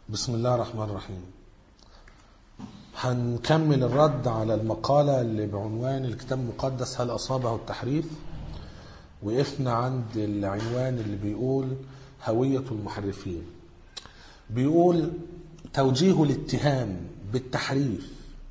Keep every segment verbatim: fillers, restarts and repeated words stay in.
بسم الله الرحمن الرحيم. هنكمل الرد على المقالة اللي بعنوان الكتاب المقدس هل أصابه التحريف. وقفنا عند العنوان اللي بيقول هوية المحرفين. بيقول توجيه الاتهام بالتحريف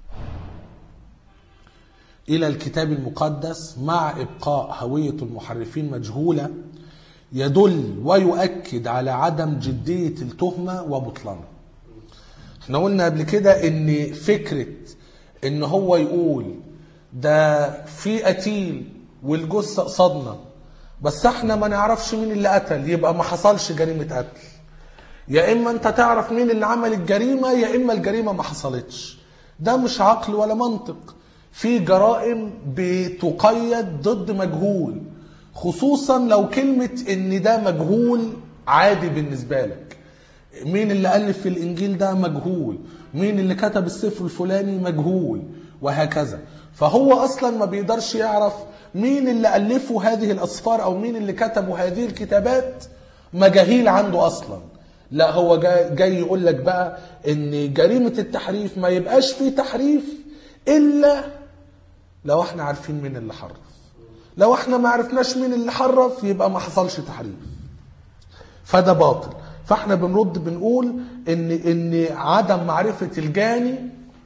إلى الكتاب المقدس مع إبقاء هوية المحرفين مجهولة يدل ويؤكد على عدم جدية التهمة وبطلانها. احنا قلنا قبل كده ان فكرة ان هو يقول ده في قتيل والجثة قصادنا بس احنا ما نعرفش مين اللي قتل، يبقى ما حصلش جريمة قتل. يا اما انت تعرف مين اللي عمل الجريمة يا اما الجريمة ما حصلتش. ده مش عقل ولا منطق. في جرائم بتقيد ضد مجهول، خصوصا لو كلمة ان ده مجهول عادي بالنسبة لك. مين اللي ألف في الإنجيل ده مجهول، مين اللي كتب السفر الفلاني مجهول، وهكذا. فهو أصلا ما بيقدرش يعرف مين اللي ألفوا هذه الأسفار أو مين اللي كتبوا هذه الكتابات، مجاهيل عنده أصلا. لا، هو جاي, جاي يقول لك بقى ان جريمة التحريف ما يبقاش فيه تحريف إلا لو احنا عارفين مين اللي حرف. لو احنا ما عرفناش مين اللي حرف يبقى ما حصلش تحريف، فده باطل. فاحنا بنرد بنقول ان ان عدم معرفة الجاني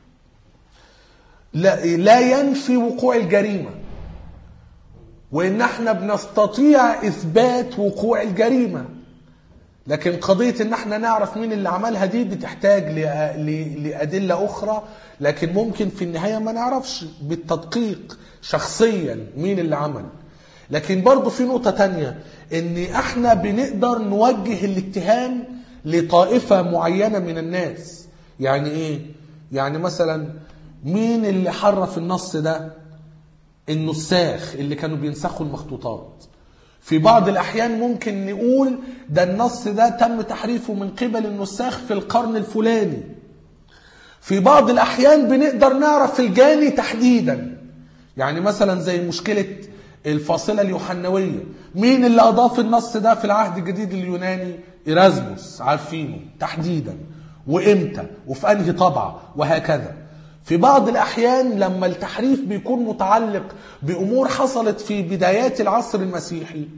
لا, لا ينفي وقوع الجريمة، وان احنا بنستطيع اثبات وقوع الجريمة. لكن قضية ان احنا نعرف مين اللي عملها دي بتحتاج لأدلة اخرى، لكن ممكن في النهاية ما نعرفش بالتدقيق شخصيا مين اللي عمل. لكن برضو في نقطة تانية، ان احنا بنقدر نوجه الاتهام لطائفة معينة من الناس. يعني ايه؟ يعني مثلا مين اللي حرف النص ده؟ النساخ اللي كانوا بينسخوا المخطوطات. في بعض الاحيان ممكن نقول ده النص ده تم تحريفه من قبل النساخ في القرن الفلاني. في بعض الاحيان بنقدر نعرف الجاني تحديدا، يعني مثلا زي مشكلة الفاصلة اليوحنوية. مين اللي أضاف النص ده في العهد الجديد اليوناني؟ إيرازموس، عارفينه تحديدا وإمتى وفي أنهي طبعة وهكذا. في بعض الأحيان لما التحريف بيكون متعلق بأمور حصلت في بدايات العصر المسيحي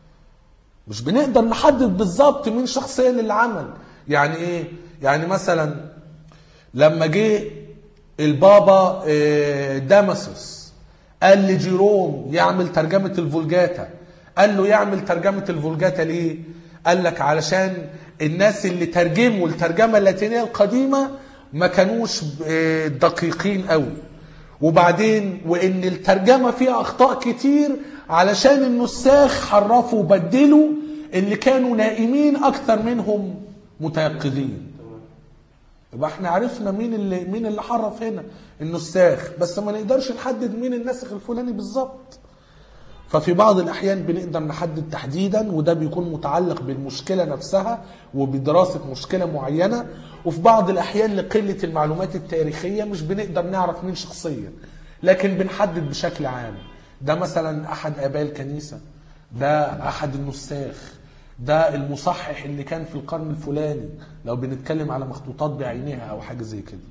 مش بنقدر نحدد بالظبط مين شخصيا اللي عمل. يعني إيه؟ يعني مثلا لما جه البابا داماسوس قال لجيروم يعمل ترجمة الفولجاتا، قال له يعمل ترجمة الفولجاتا ليه؟ قال لك علشان الناس اللي ترجموا الترجمة اللاتينية القديمة ما كانوش دقيقين قوي، وبعدين وان الترجمة فيها اخطاء كتير علشان النساخ حرفوا وبدلوا اللي كانوا نائمين اكثر منهم متيقظين. يبقى احنا عرفنا مين اللي مين اللي حرف هنا، النساخ، بس ما نقدرش نحدد مين الناسخ الفلاني بالظبط. ففي بعض الاحيان بنقدر نحدد تحديدا، وده بيكون متعلق بالمشكله نفسها وبدراسه مشكله معينه. وفي بعض الاحيان لقله المعلومات التاريخيه مش بنقدر نعرف مين شخصيا، لكن بنحدد بشكل عام ده مثلا احد اباء الكنيسه، ده احد النساخ، ده المصحح اللي كان في القرن الفلاني، لو بنتكلم على مخطوطات بعينها او حاجه زي كده.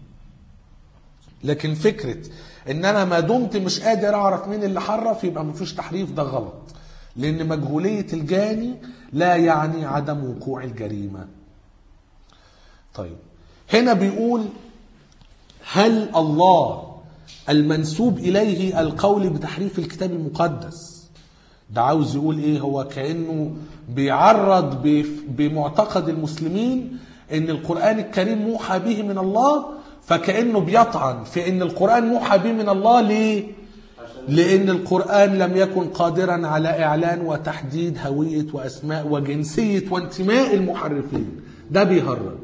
لكن فكره ان انا ما دمت مش قادر اعرف مين اللي حرف يبقى مفيش تحريف، ده غلط، لان مجهوليه الجاني لا يعني عدم وقوع الجريمه. طيب هنا بيقول هل الله المنسوب اليه القول بتحريف الكتاب المقدس؟ ده عاوز يقول ايه؟ هو كأنه بيعرض بمعتقد المسلمين ان القرآن الكريم موحى به من الله، فكأنه بيطعن في ان القرآن موحى به من الله. ليه؟ لان القرآن لم يكن قادرا على اعلان وتحديد هوية واسماء وجنسية وانتماء المحرفين. ده بيهرج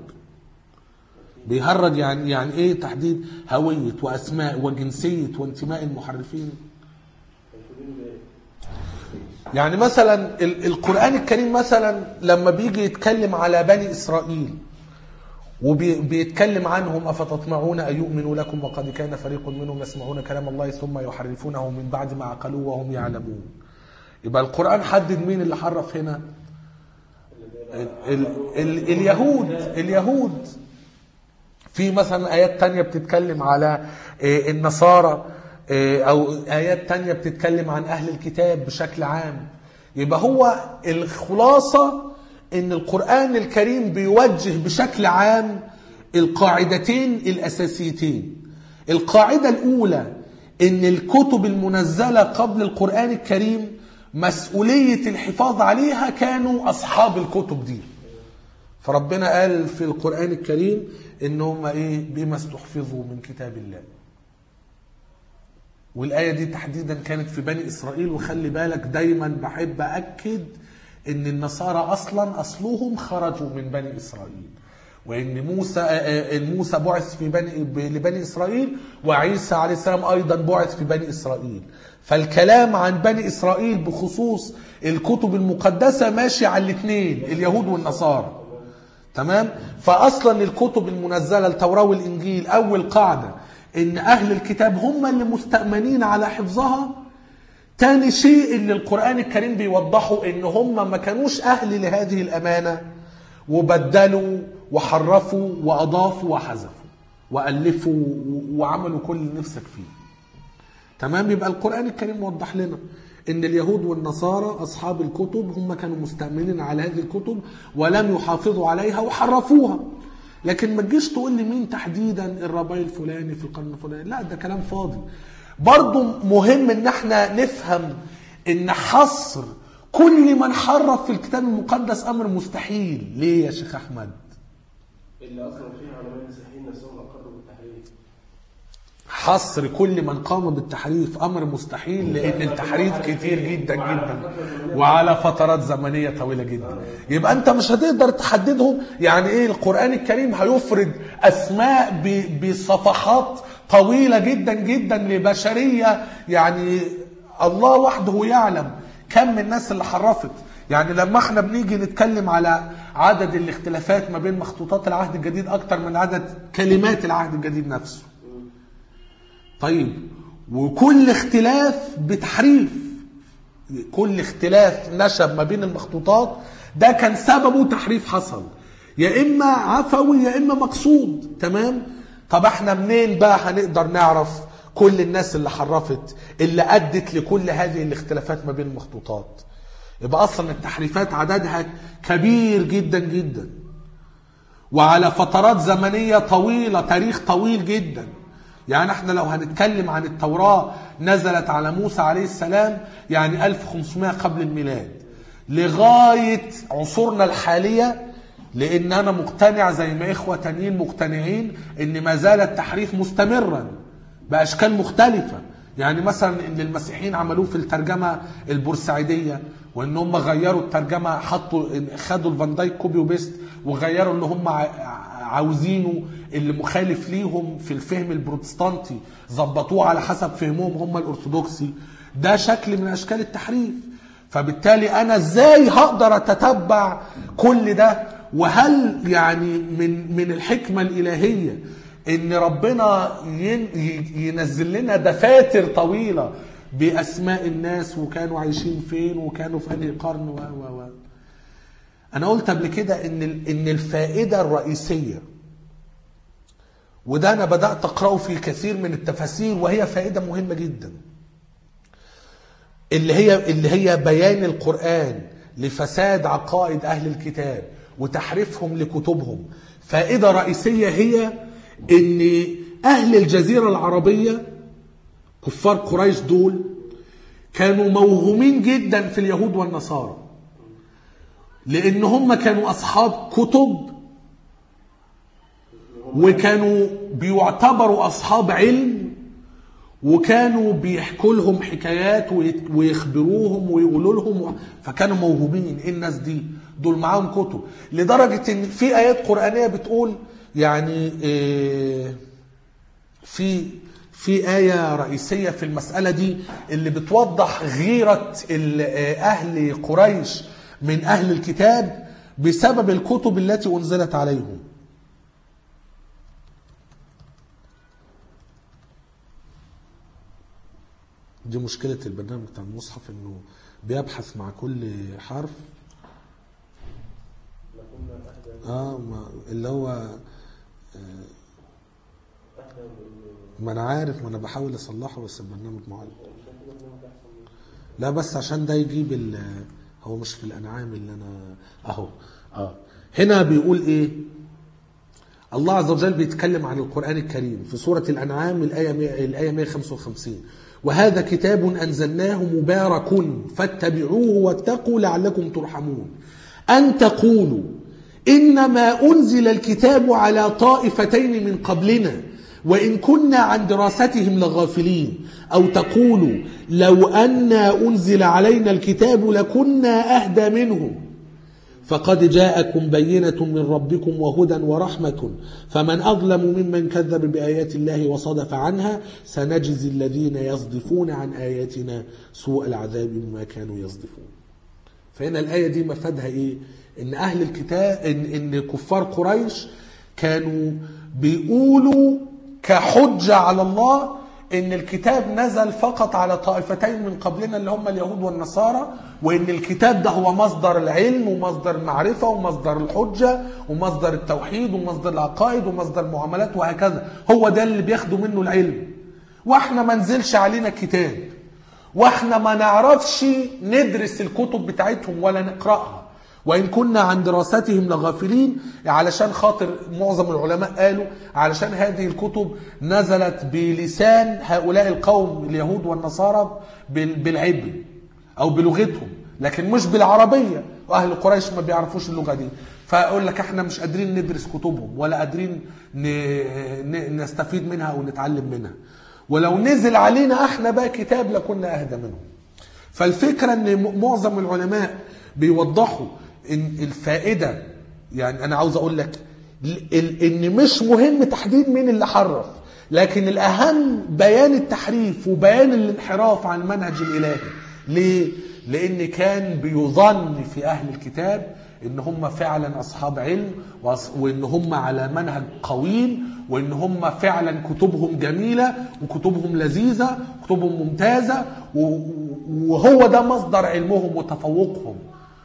بيهرج يعني يعني ايه تحديد هوية واسماء وجنسية وانتماء المحرفين؟ يعني مثلا القرآن الكريم مثلا لما بيجي يتكلم على بني إسرائيل وبيتكلم عنهم أفتطمعون أن يؤمنوا لكم وقد كان فريق منهم يسمعون كلام الله ثم يحرفونه من بعد ما عقلوه وهم يعلمون. يبقى القرآن حدد مين اللي حرف هنا؟ ال ال ال اليهود اليهود في مثلا آيات تانية بتتكلم على النصارى، أو آيات تانية بتتكلم عن أهل الكتاب بشكل عام. يبقى هو الخلاصة إن القرآن الكريم بيوجه بشكل عام القاعدتين الأساسيتين. القاعدة الأولى إن الكتب المنزلة قبل القرآن الكريم مسؤولية الحفاظ عليها كانوا أصحاب الكتب دي. فربنا قال في القرآن الكريم إنهم إيه؟ بما استحفظوا من كتاب الله. والآية دي تحديدا كانت في بني إسرائيل. وخلي بالك دايما بحب أكد إن النصارى أصلا أصلهم خرجوا من بني إسرائيل، وإن موسى موسى بعث في بني لبني إسرائيل، وعيسى عليه السلام أيضا بعث في بني إسرائيل. فالكلام عن بني إسرائيل بخصوص الكتب المقدسة ماشي على الاثنين، اليهود والنصارى. تمام؟ فأصلا الكتب المنزلة التوراة والإنجيل أول قاعدة إن أهل الكتاب هم اللي مستأمنين على حفظها. تاني شيء اللي القرآن الكريم بيوضحوا إن هم ما كانوش أهل لهذه الأمانة، وبدلوا وحرفوا وأضافوا وحذفوا وألفوا وعملوا كل اللي نفسك فيه. تمام؟ يبقى القرآن الكريم وضح لنا إن اليهود والنصارى أصحاب الكتب هم كانوا مستأمنين على هذه الكتب ولم يحافظوا عليها وحرفوها. لكن ما تجيش تقول لي مين تحديدا الرباي الفلاني في القرن الفلاني، لا ده كلام فاضي. برضو مهم ان احنا نفهم ان حصر كل من حرف في الكتاب المقدس امر مستحيل. ليه يا شيخ احمد؟ اللي اصلا فيه علماء المسيحيين نفسهم اقروا بالتحريف. حصر كل من قام بالتحريف امر مستحيل، لان التحريف كتير جدا جدا وعلى فترات زمنيه طويله جدا. يبقى انت مش هتقدر تحددهم. يعني ايه القران الكريم هيفرد اسماء بصفحات طويله جدا جدا لبشريه، يعني الله وحده يعلم كم من الناس اللي حرفت. يعني لما احنا بنيجي نتكلم على عدد الاختلافات ما بين مخطوطات العهد الجديد اكتر من عدد كلمات العهد الجديد نفسه. طيب، وكل اختلاف بتحريف، كل اختلاف نشب ما بين المخطوطات ده كان سببه تحريف حصل، يا اما عفوي يا اما مقصود. تمام؟ طب احنا منين بقى هنقدر نعرف كل الناس اللي حرفت اللي ادت لكل هذه الاختلافات ما بين المخطوطات؟ يبقى اصلا التحريفات عددها كبير جدا جدا وعلى فترات زمنية طويلة، تاريخ طويل جدا. يعني احنا لو هنتكلم عن التوراة نزلت على موسى عليه السلام يعني ألف وخمسمائة قبل الميلاد لغاية عصورنا الحالية، لان انا مقتنع زي ما اخوة تانيين مقتنعين ان ما زال التحريف مستمرا باشكال مختلفة. يعني مثلا ان المسيحيين عملوه في الترجمة البورسعيدية، وان هم غيروا الترجمة، حطوا خدوا الفان دايك كوبي وبيست وغيروا اللي هم عاوزينه اللي مخالف ليهم في الفهم البروتستانتي، ظبطوه على حسب فهمهم هم الارثوذكسي. ده شكل من اشكال التحريف. فبالتالي انا ازاي هقدر اتتبع كل ده؟ وهل يعني من من الحكمة الالهية ان ربنا ينزل لنا دفاتر طويلة باسماء الناس وكانوا عايشين فين وكانوا في انهي قرن و و و انا قلت قبل كده ان ان الفائدة الرئيسية، وده انا بدأت اقرأه في كثير من التفاسير وهي فائدة مهمة جدا، اللي هي اللي هي بيان القرآن لفساد عقائد اهل الكتاب وتحريفهم لكتبهم. فائدة رئيسية هي ان اهل الجزيرة العربية كفار قريش دول كانوا موهومين جدا في اليهود والنصارى، لان هم كانوا اصحاب كتب وكانوا بيعتبروا اصحاب علم، وكانوا بيحكوا لهم حكايات ويخبروهم ويقولوا لهم، فكانوا موهومين. الناس دي دول معاهم كتب، لدرجة ان في ايات قرآنية بتقول يعني في في آية رئيسية في المسألة دي اللي بتوضح غيرة أهل قريش من أهل الكتاب بسبب الكتب التي أنزلت عليهم. دي مشكلة البرنامج بتاع المصحف انه بيبحث مع كل حرف اه اللي هو ما انا عارف، ما انا بحاول اصلحه بس البرنامج معلق. لا بس عشان ده يجيب ال هو مش في الانعام اللي انا اهو اه هنا بيقول ايه. الله عز وجل بيتكلم عن القرآن الكريم في سورة الأنعام الآية الآية مئة وخمسة وخمسين: وهذا كتاب أنزلناه مبارك فاتبعوه واتقوا لعلكم ترحمون أن تقولوا إنما أنزل الكتاب على طائفتين من قبلنا وإن كنا عن دراستهم لغافلين، أو تقولوا لو أن أنزل علينا الكتاب لكنا أهدى منهم فقد جاءكم بينة من ربكم وهدى ورحمة فمن أظلم ممن كذب بآيات الله وصدف عنها سنجزي الذين يصدفون عن آياتنا سوء العذاب بما كانوا يصدفون. فهنا الآية دي مفادها إيه؟ إن أهل الكتاب إن, إن كفار قريش كانوا بيقولوا كحجة على الله إن الكتاب نزل فقط على طائفتين من قبلنا اللي هم اليهود والنصارى، وإن الكتاب ده هو مصدر العلم ومصدر المعرفة ومصدر الحجة ومصدر التوحيد ومصدر العقائد ومصدر المعاملات وهكذا، هو ده اللي بياخدوا منه العلم. واحنا ما نزلش علينا كتاب، واحنا ما نعرفش ندرس الكتب بتاعتهم ولا نقرأها، وإن كنا عن دراستهم لغافلين. علشان خاطر معظم العلماء قالوا علشان هذه الكتب نزلت بلسان هؤلاء القوم اليهود والنصارى بالعبري أو بلغتهم، لكن مش بالعربية، وأهل قريش ما بيعرفوش اللغة دي. فأقول لك احنا مش قادرين ندرس كتبهم ولا قادرين نستفيد منها أو نتعلم منها، ولو نزل علينا احنا بقى كتاب لكنا أهدى منهم. فالفكرة ان معظم العلماء بيوضحوا ان الفائدة، يعني انا عاوز اقول لك ان مش مهم تحديد مين اللي حرف، لكن الاهم بيان التحريف وبيان الانحراف عن المنهج الالهي. ليه؟ لان كان بيظن في اهل الكتاب ان هم فعلا اصحاب علم، وان هم على منهج قويم، وان هم فعلا كتبهم جميلة وكتبهم لذيذة وكتبهم ممتازة، وهو ده مصدر علمهم وتفوقهم،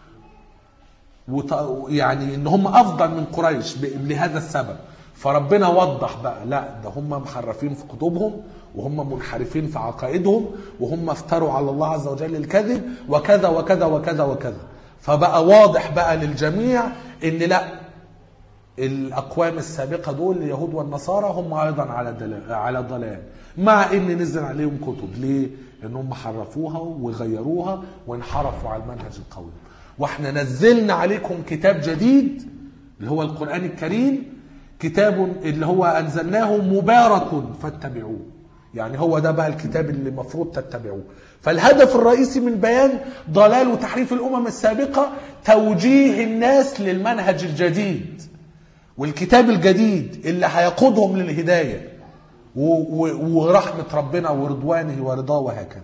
يعني ان هم افضل من قريش لهذا السبب. فربنا وضح بقى لا، ده هم محرفين في كتبهم، وهم منحرفين في عقائدهم، وهم افتروا على الله عز وجل الكذب وكذا وكذا وكذا وكذا. فبقى واضح بقى للجميع ان لا، الاقوام السابقه دول اليهود والنصارى هم ايضا على على ضلال، مع ان نزل عليهم كتب. ليه؟ لانهم حرفوها وغيروها وانحرفوا على المنهج القوي. واحنا نزلنا عليكم كتاب جديد اللي هو القرآن الكريم، كتاب اللي هو انزلناه مبارك فاتبعوه، يعني هو ده بقى الكتاب اللي مفروض تتبعوه. فالهدف الرئيسي من بيان ضلال وتحريف الامم السابقه توجيه الناس للمنهج الجديد والكتاب الجديد اللي هيقودهم للهدايه ورحمه ربنا ورضوانه ورضاه وهكذا.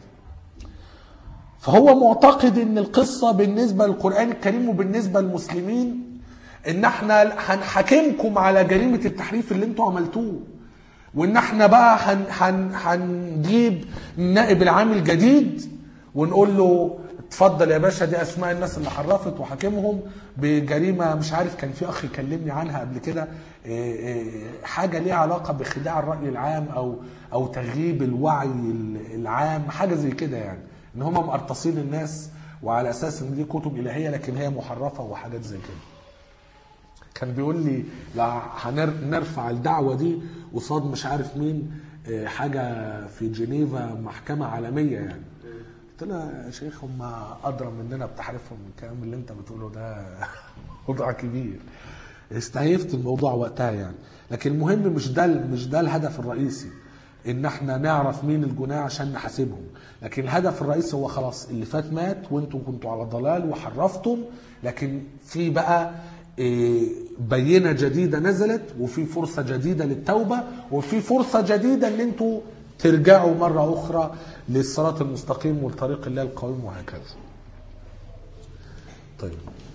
فهو معتقد ان القصه بالنسبه للقران الكريم وبالنسبه للمسلمين ان احنا هنحاكمكم على جريمه التحريف اللي انتوا عملتوه، وان احنا بقى هنجيب النائب العام الجديد ونقول له اتفضل يا باشا، دي اسماء الناس اللي حرفت وحاكمهم بجريمه مش عارف. كان في اخ يكلمني عنها قبل كده، حاجه ليها علاقه بخداع الراي العام او او تغييب الوعي العام، حاجه زي كده، يعني ان هم مقرطصين الناس وعلى اساس ان دي كتب الهيه لكن هي محرفه وحاجات زي كده. كان بيقول لي لا هنرفع الدعوه دي قصاد مش عارف مين، حاجه في جنيفا محكمه عالميه يعني. قلت له يا شيخ هم ادرى مننا بتحريفهم، الكلام اللي انت بتقوله ده موضوع كبير. استهيفت الموضوع وقتها يعني، لكن المهم مش ده مش ده الهدف الرئيسي ان احنا نعرف مين الجناه عشان نحاسبهم، لكن الهدف الرئيسي هو خلاص اللي فات مات وانتم كنتوا على ضلال وحرفتم، لكن في بقى بينة جديدة نزلت، وفي فرصة جديدة للتوبة، وفي فرصة جديدة ان انتوا ترجعوا مرة اخرى للصراط المستقيم والطريق الله القويم وهكذا. طيب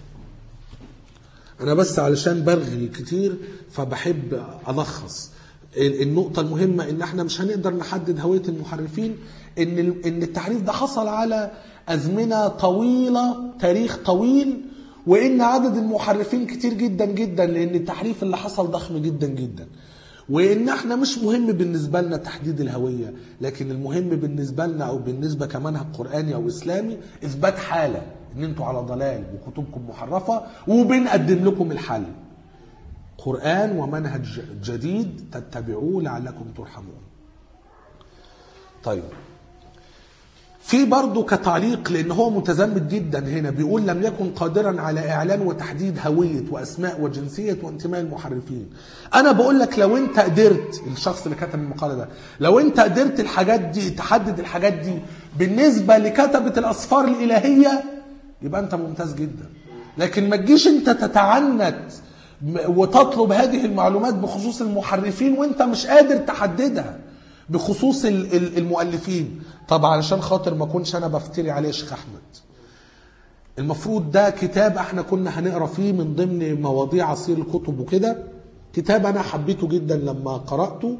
انا بس علشان برغي كتير فبحب الخص النقطة المهمة، ان احنا مش هنقدر نحدد هوية المحرفين، ان ان التحريف ده حصل على ازمنة طويلة، تاريخ طويل، وان عدد المحرفين كتير جدا جدا، لان التحريف اللي حصل ضخم جدا جدا. وان احنا مش مهم بالنسبه لنا تحديد الهويه، لكن المهم بالنسبه لنا او بالنسبه كمنهج قراني او اسلامي اثبات حاله ان انتوا على ضلال وكتبكم محرفه، وبنقدم لكم الحل. قران ومنهج جديد تتبعوه لعلكم ترحمون. طيب في برضه كتعليق، لان هو متزمت جدا هنا، بيقول لم يكن قادرا على اعلان وتحديد هويه واسماء وجنسيه وانتماء المحرفين. انا بقول لك لو انت قدرت، الشخص اللي كتب المقاله ده، لو انت قدرت الحاجات دي تحدد الحاجات دي بالنسبه لكتبه الاسفار الالهيه يبقى انت ممتاز جدا. لكن ما تجيش انت تتعنت وتطلب هذه المعلومات بخصوص المحرفين وانت مش قادر تحددها بخصوص المؤلفين. طبعا علشان خاطر ما كنش انا بفتري عليه شيخ احمد، المفروض ده كتاب احنا كنا هنقرا فيه من ضمن مواضيع عصير الكتب وكده. كتاب انا حبيته جدا لما قراته.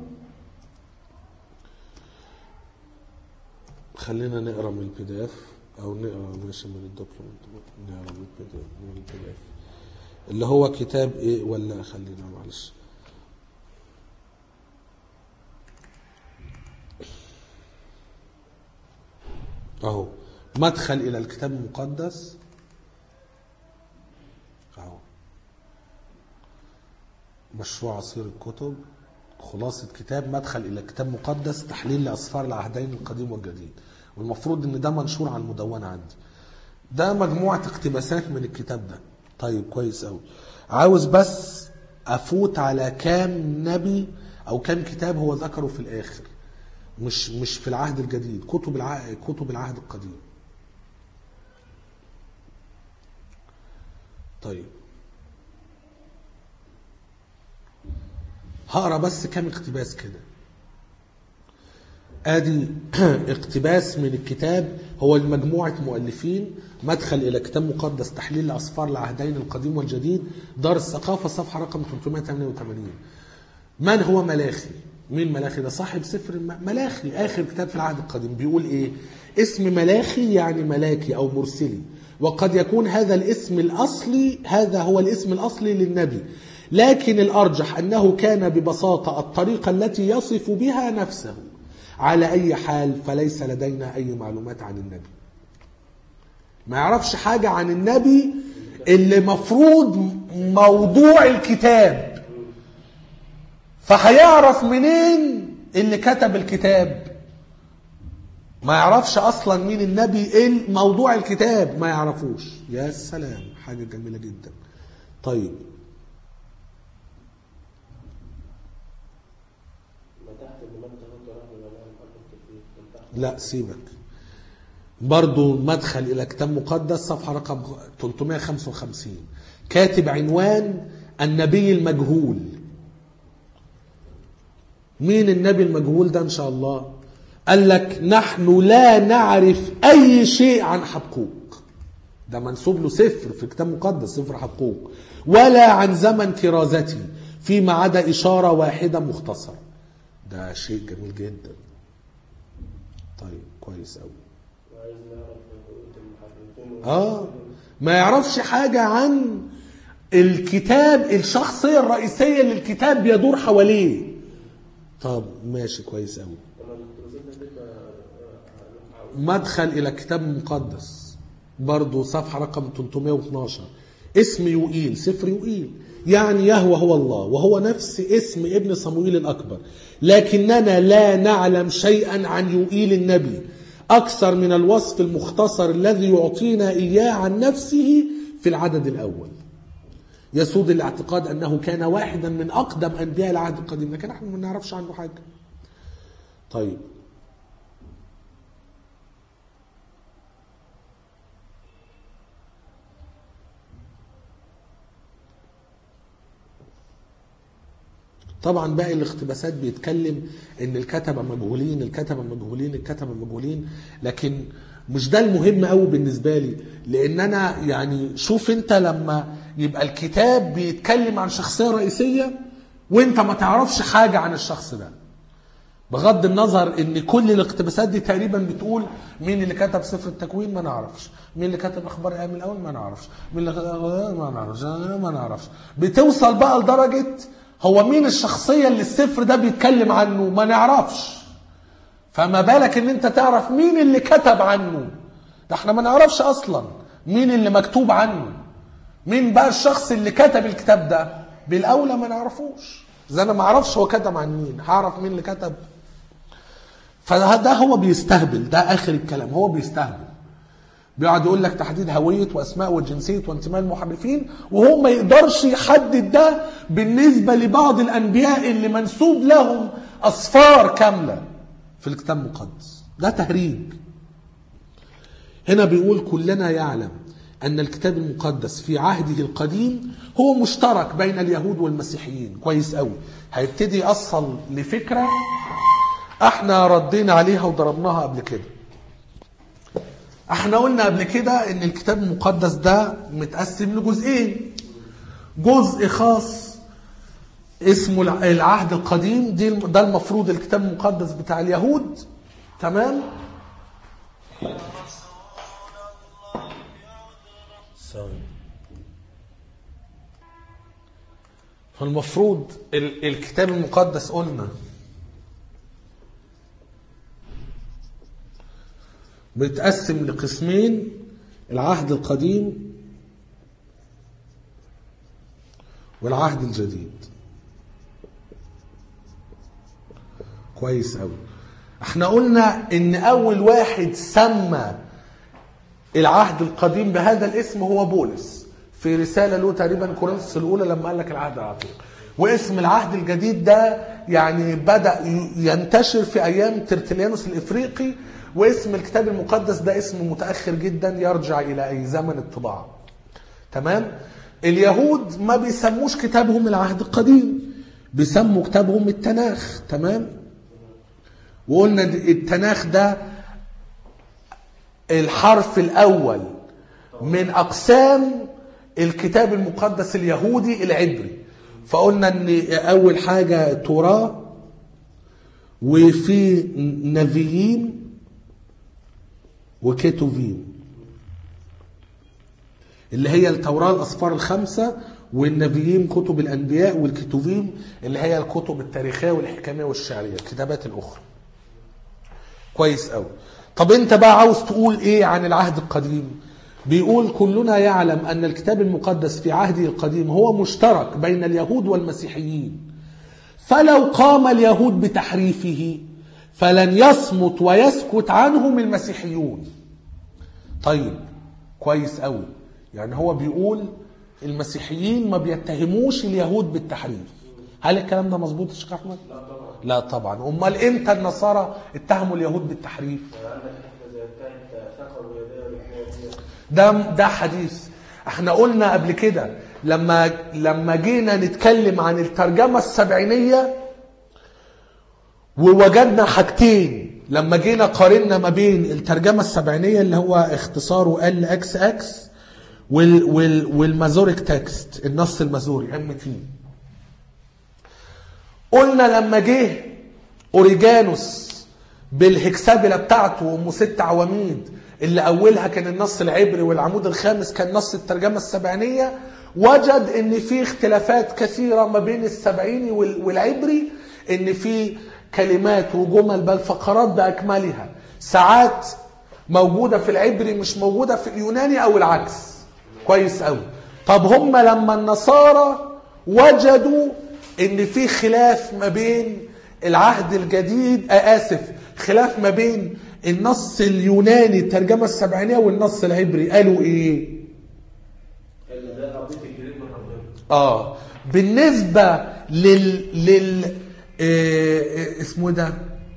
خلينا نقرا من البي دي اف او نقرا ماشي من الدوكيومنت، نقرا من البي دي اف اللي هو كتاب ايه، ولا خلينا معلش اهو مدخل الى الكتاب المقدس اهو، مشروع عصير الكتب، خلاصة كتاب مدخل الى الكتاب المقدس، تحليل لاسفار العهدين القديم والجديد. والمفروض ان ده منشور على المدونة عندي. ده مجموعة اقتباسات من الكتاب ده. طيب كويس قوي. عاوز بس افوت على كام نبي او كام كتاب هو ذكره في الاخر، مش مش في العهد الجديد، كتب العهد كتب العهد القديم. طيب هقرا بس كام اقتباس كده. ادي اقتباس من الكتاب، هو المجموعة مؤلفين، مدخل الى كتاب مقدس، تحليل لاسفار العهدين القديم والجديد، دار الثقافة، صفحة رقم ثلاثمائة وثمانية وثمانين. من هو ملاخي؟ مين ملاخي ده؟ صاحب سفر ملاخي، اخر كتاب في العهد القديم. بيقول ايه؟ اسم ملاخي يعني ملاكي او مرسلي، وقد يكون هذا الاسم الاصلي، هذا هو الاسم الاصلي للنبي، لكن الارجح انه كان ببساطة الطريقة التي يصف بها نفسه. على اي حال فليس لدينا اي معلومات عن النبي. ما يعرفش حاجة عن النبي اللي مفروض موضوع الكتاب، فهيعرف منين اللي كتب الكتاب؟ ما يعرفش اصلا مين النبي، ايه موضوع الكتاب ما يعرفوش. يا سلام، حاجة جميلة جدا. طيب لا سيبك، برضو مدخل الى كتاب مقدس، صفحة رقم ثلاثمائة وخمسة وخمسين، كاتب عنوان النبي المجهول. مين النبي المجهول ده ان شاء الله؟ قال لك نحن لا نعرف اي شيء عن حبقوق. ده منسوب له سفر في كتاب مقدس، سفر حبقوق، ولا عن زمن كرازته فيما عدا اشارة واحدة مختصرة. ده شيء جميل جدا. طيب كويس قوي. اه ما يعرفش حاجة عن الكتاب، الشخصية الرئيسية اللي الكتاب بيدور حواليه. طب ماشي كويس قوي. مدخل الى كتاب مقدس برضو، صفحة رقم ثلاثمائة واثناشر، اسم يوئيل، سفر يوئيل، يعني يهوه هو الله، وهو نفس اسم ابن صموئيل الأكبر، لكننا لا نعلم شيئا عن يوئيل النبي أكثر من الوصف المختصر الذي يعطينا إياه عن نفسه في العدد الأول. يسود الاعتقاد أنه كان واحدا من أقدم أنبياء العهد القديم، لكن نحن ما نعرفش عنه حاجة. طيب طبعا باقي الاقتباسات بيتكلم ان الكتبة مجهولين، الكتبة مجهولين، الكتبة مجهولين، لكن مش ده المهم قوي بالنسبة لي. لان انا يعني شوف انت لما يبقى الكتاب بيتكلم عن شخصية رئيسية وانت ما تعرفش حاجة عن الشخص ده، بغض النظر ان كل الاقتباسات دي تقريبا بتقول مين اللي كتب سفر التكوين ما نعرفش، مين اللي كتب اخبار ايام الاول ما نعرفش، مين اللي كتب ما نعرفش ما نعرفش. بتوصل بقى لدرجة هو مين الشخصية اللي السفر ده بيتكلم عنه؟ ما نعرفش. فما بالك ان انت تعرف مين اللي كتب عنه؟ ده احنا ما نعرفش اصلا مين اللي مكتوب عنه. مين بقى الشخص اللي كتب الكتاب ده؟ بالاولى ما نعرفوش. اذا انا ما اعرفش هو كتب عن مين، هعرف مين اللي كتب؟ فده هو بيستهبل، ده اخر الكلام، هو بيستهبل. بيقعد يقول لك تحديد هوية واسماء وجنسية وانتماء المحرفين، وهو ما يقدرش يحدد ده بالنسبة لبعض الانبياء اللي منسوب لهم اصفار كاملة في الكتاب المقدس. ده تهريج. هنا بيقول كلنا يعلم أن الكتاب المقدس في عهده القديم هو مشترك بين اليهود والمسيحيين. كويس قوي. هيبتدي يأصل لفكرة احنا ردينا عليها وضربناها قبل كده. احنا قلنا قبل كده ان الكتاب المقدس ده متقسم لجزئين. جزء خاص اسمه العهد القديم، دي ده المفروض الكتاب المقدس بتاع اليهود. تمام؟ فالمفروض الكتاب المقدس قلنا بيتقسم لقسمين: العهد القديم والعهد الجديد. كويس قوي. احنا قلنا ان اول واحد سمى العهد القديم بهذا الاسم هو بولس في رسالة له تقريبا كورنثوس الأولى لما قال لك العهد العتيق. واسم العهد الجديد ده يعني بدأ ينتشر في أيام ترتليانوس الإفريقي، واسم الكتاب المقدس ده اسم متأخر جدا يرجع إلى أي زمن الطباعة. تمام؟ اليهود ما بيسموش كتابهم العهد القديم، بيسموا كتابهم التناخ. تمام؟ وقلنا التناخ ده الحرف الأول من أقسام الكتاب المقدس اليهودي العبري. فقلنا ان اول حاجة توراة، وفي نبيين وكتوبين اللي هي التوراة الأسفار الخمسة، والنبيين كتب الأنبياء، والكتوبين اللي هي الكتب التاريخية والحكمية والشعرية، الكتابات الأخرى. كويس قوي. طب انت بقى عاوز تقول ايه عن العهد القديم؟ بيقول كلنا يعلم أن الكتاب المقدس في عهده القديم هو مشترك بين اليهود والمسيحيين، فلو قام اليهود بتحريفه فلن يصمت ويسكت عنهم المسيحيون. طيب كويس قوي. يعني هو بيقول المسيحيين ما بيتهموش اليهود بالتحريف. هل الكلام ده مظبوط يا شيخ أحمد؟ لا طبعا. أمال إمتى النصارى اتهموا اليهود بالتحريف؟ ده ده حديث. احنا قلنا قبل كده لما لما جينا نتكلم عن الترجمة السبعينية ووجدنا حاجتين. لما جينا قارنا ما بين الترجمة السبعينية اللي هو اختصاره ال اكس اكس وال وال والمازوريك تكست، النص المازوري ام تي. قلنا لما جه اوريجانوس بالهكسابيلا بتاعته وام ست عواميد اللي أولها كان النص العبري والعمود الخامس كان نص الترجمة السبعينية، وجد ان في اختلافات كثيرة ما بين السبعيني والعبري، ان في كلمات وجمل بل فقرات بأكملها ساعات موجودة في العبري مش موجودة في اليوناني او العكس. كويس قوي. طب هم لما النصارى وجدوا ان في خلاف ما بين العهد الجديد آسف خلاف ما بين النص اليوناني الترجمة السبعينية والنص العبري، قالوا ايه؟ اه بالنسبة لل لل إيه اسمه ده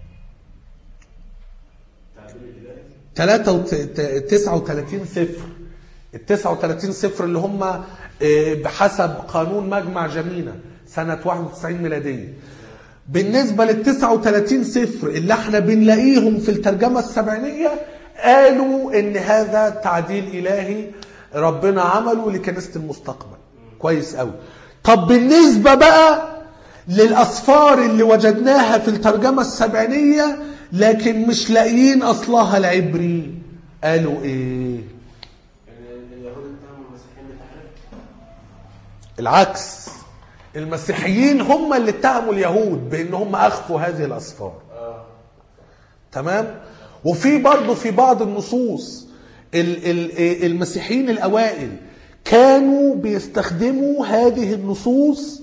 تسعة وثلاثين صفر. ال تسعة وثلاثين صفر اللي هم بحسب قانون مجمع جمينة سنة واحد وتسعين ميلادية. بالنسبة لل تسعة وثلاثين صفر اللي احنا بنلاقيهم في الترجمة السبعينية قالوا ان هذا تعديل الهي ربنا عمله لكنيسة المستقبل. كويس قوي. طب بالنسبة بقى للأصفار اللي وجدناها في الترجمة السبعينية لكن مش لاقيين أصلها العبري، قالوا ايه؟ العكس. المسيحيين هم اللي اتهموا اليهود بان هم اخفوا هذه الاسفار. تمام. وفي برضه في بعض النصوص المسيحيين الاوائل كانوا بيستخدموا هذه النصوص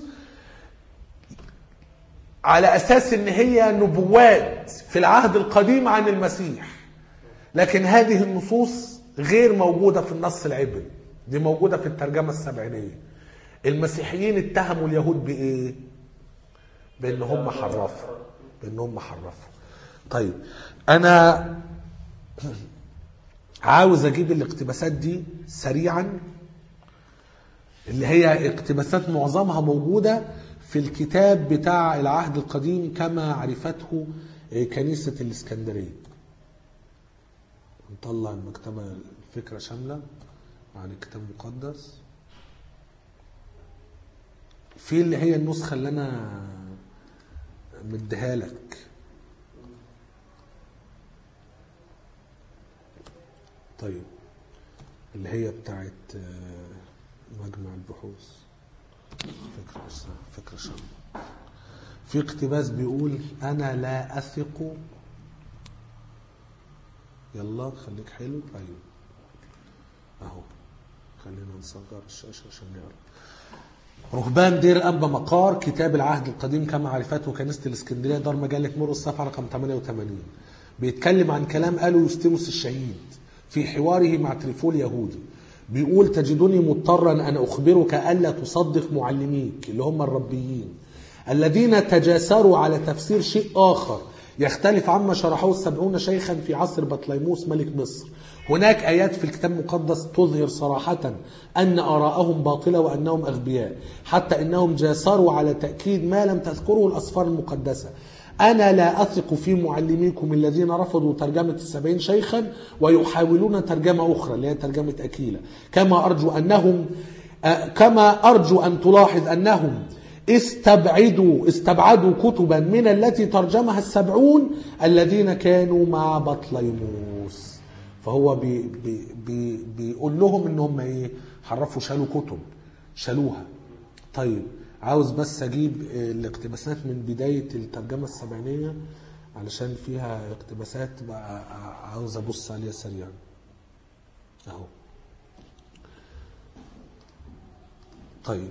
على اساس ان هي نبوات في العهد القديم عن المسيح، لكن هذه النصوص غير موجودة في النص العبري، دي موجودة في الترجمة السبعينية. المسيحيين اتهموا اليهود بايه؟ بان هم حرفوا، بان هم حرفوا. طيب انا عاوز اجيب الاقتباسات دي سريعا، اللي هي اقتباسات معظمها موجودة في الكتاب بتاع العهد القديم كما عرفته كنيسة الإسكندرية. نطلع المكتبة الفكرة شاملة عن الكتاب المقدس، في اللي هي النسخة اللي أنا مديها لك. طيب اللي هي بتاعت مجمع البحوث فكرة فكرة شاملة. في اقتباس بيقول أنا لا أثق، يلا خليك حلو. أيوه أهو، خلينا نصغر الشاشة عشان نقرأ. رهبان دير أنبا مقار، كتاب العهد القديم كما عرفته كنيسة الإسكندرية، دار مجلة مرقس، صفحة رقم ثمانية وثمانين. بيتكلم عن كلام قاله يوستينوس الشهيد في حواره مع تريفول يهودي. بيقول تجدني مضطرا أن أخبرك ألا تصدق معلميك اللي هم الربيين الذين تجاسروا على تفسير شيء آخر يختلف عما شرحوه السبعون شيخا في عصر بطليموس ملك مصر. هناك آيات في الكتاب المقدس تظهر صراحة أن آراءهم باطلة وأنهم أغبياء، حتى أنهم جاسروا على تأكيد ما لم تذكره الأسفار المقدسة. أنا لا أثق في معلميكم الذين رفضوا ترجمة السبعين شيخا ويحاولون ترجمة أخرى اللي هي ترجمة أكيلة، كما أرجو أنهم كما أرجو أن تلاحظ أنهم استبعدوا استبعدوا كتبا من التي ترجمها السبعون الذين كانوا مع بطليموس. فهو بي بي بي بيقول لهم انهم ايه، حرفوا، شالوا كتب، شالوها. طيب عاوز بس اجيب الاقتباسات من بداية الترجمة السبعينية علشان فيها اقتباسات بقى عاوز ابص عليها سريعا اهو. طيب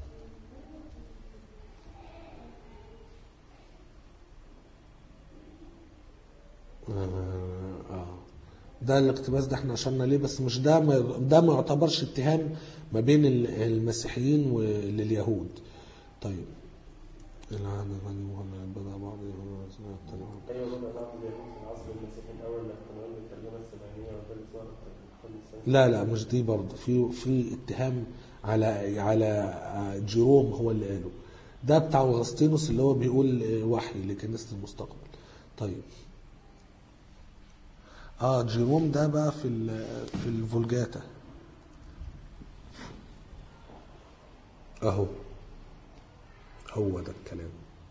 آه. ده الاقتباس ده احنا اشرنا ليه، بس مش ده ما ده ما يعتبرش اتهام ما بين المسيحيين ولليهود. طيب العهد القديم ولا بدا بعض ايوه بدا بعض اليهود في العصر المسيحي الاول لاحتمال الترجمه السبعينيه وده صار. لا لا مش دي برضه، في في اتهام على على جيروم هو اللي قاله، ده بتاع أغسطينوس اللي هو بيقول وحي لكنيسة المستقبل. طيب اه جيروم ده بقى في في الفولجاتا اهو، هو ده الكلام.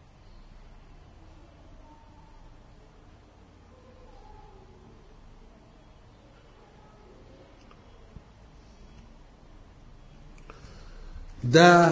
ده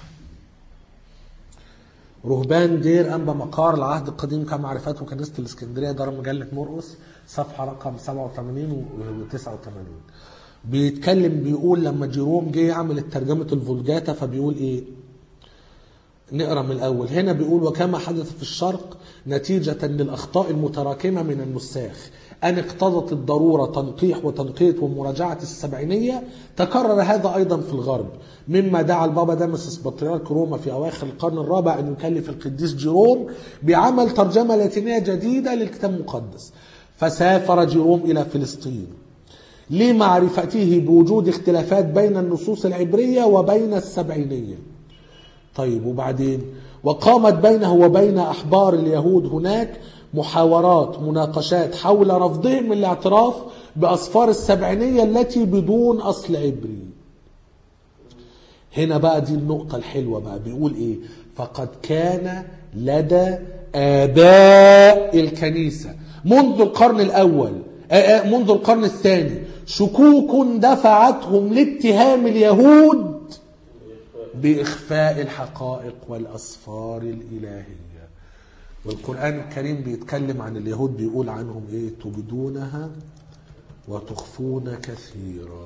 رهبان دير أنبا مقار العهد القديم كما عرفته كنيسة الإسكندرية، دار مجلة مرقس، صفحة رقم سبعة وثمانين و تسعة وثمانين. بيتكلم بيقول لما جيروم جه يعمل ترجمة الفولجاتا فبيقول ايه، نقرأ من الأول. هنا بيقول وكما حدث في الشرق نتيجة للأخطاء المتراكمة من النساخ أن اقتضت الضرورة تنقيح وتنقية ومراجعة السبعينية، تكرر هذا أيضا في الغرب، مما دعا البابا دامسس بطريرك روما في أواخر القرن الرابع أن يكلف القديس جيروم بعمل ترجمة لاتينية جديدة للكتاب المقدس. فسافر جيروم إلى فلسطين لمعرفته بوجود اختلافات بين النصوص العبرية وبين السبعينية. طيب وبعدين وقامت بينه وبين أحبار اليهود هناك محاورات مناقشات حول رفضهم الاعتراف بأسفار السبعينية التي بدون أصل عبري. هنا بقى دي النقطة الحلوة بقى، بيقول ايه، فقد كان لدى آباء الكنيسة منذ القرن الأول منذ القرن الثاني شكوك دفعتهم لاتهام اليهود بإخفاء الحقائق والأسفار الإلهية. والقرآن الكريم بيتكلم عن اليهود بيقول عنهم إيه؟ تبدونها وتخفون كثيرا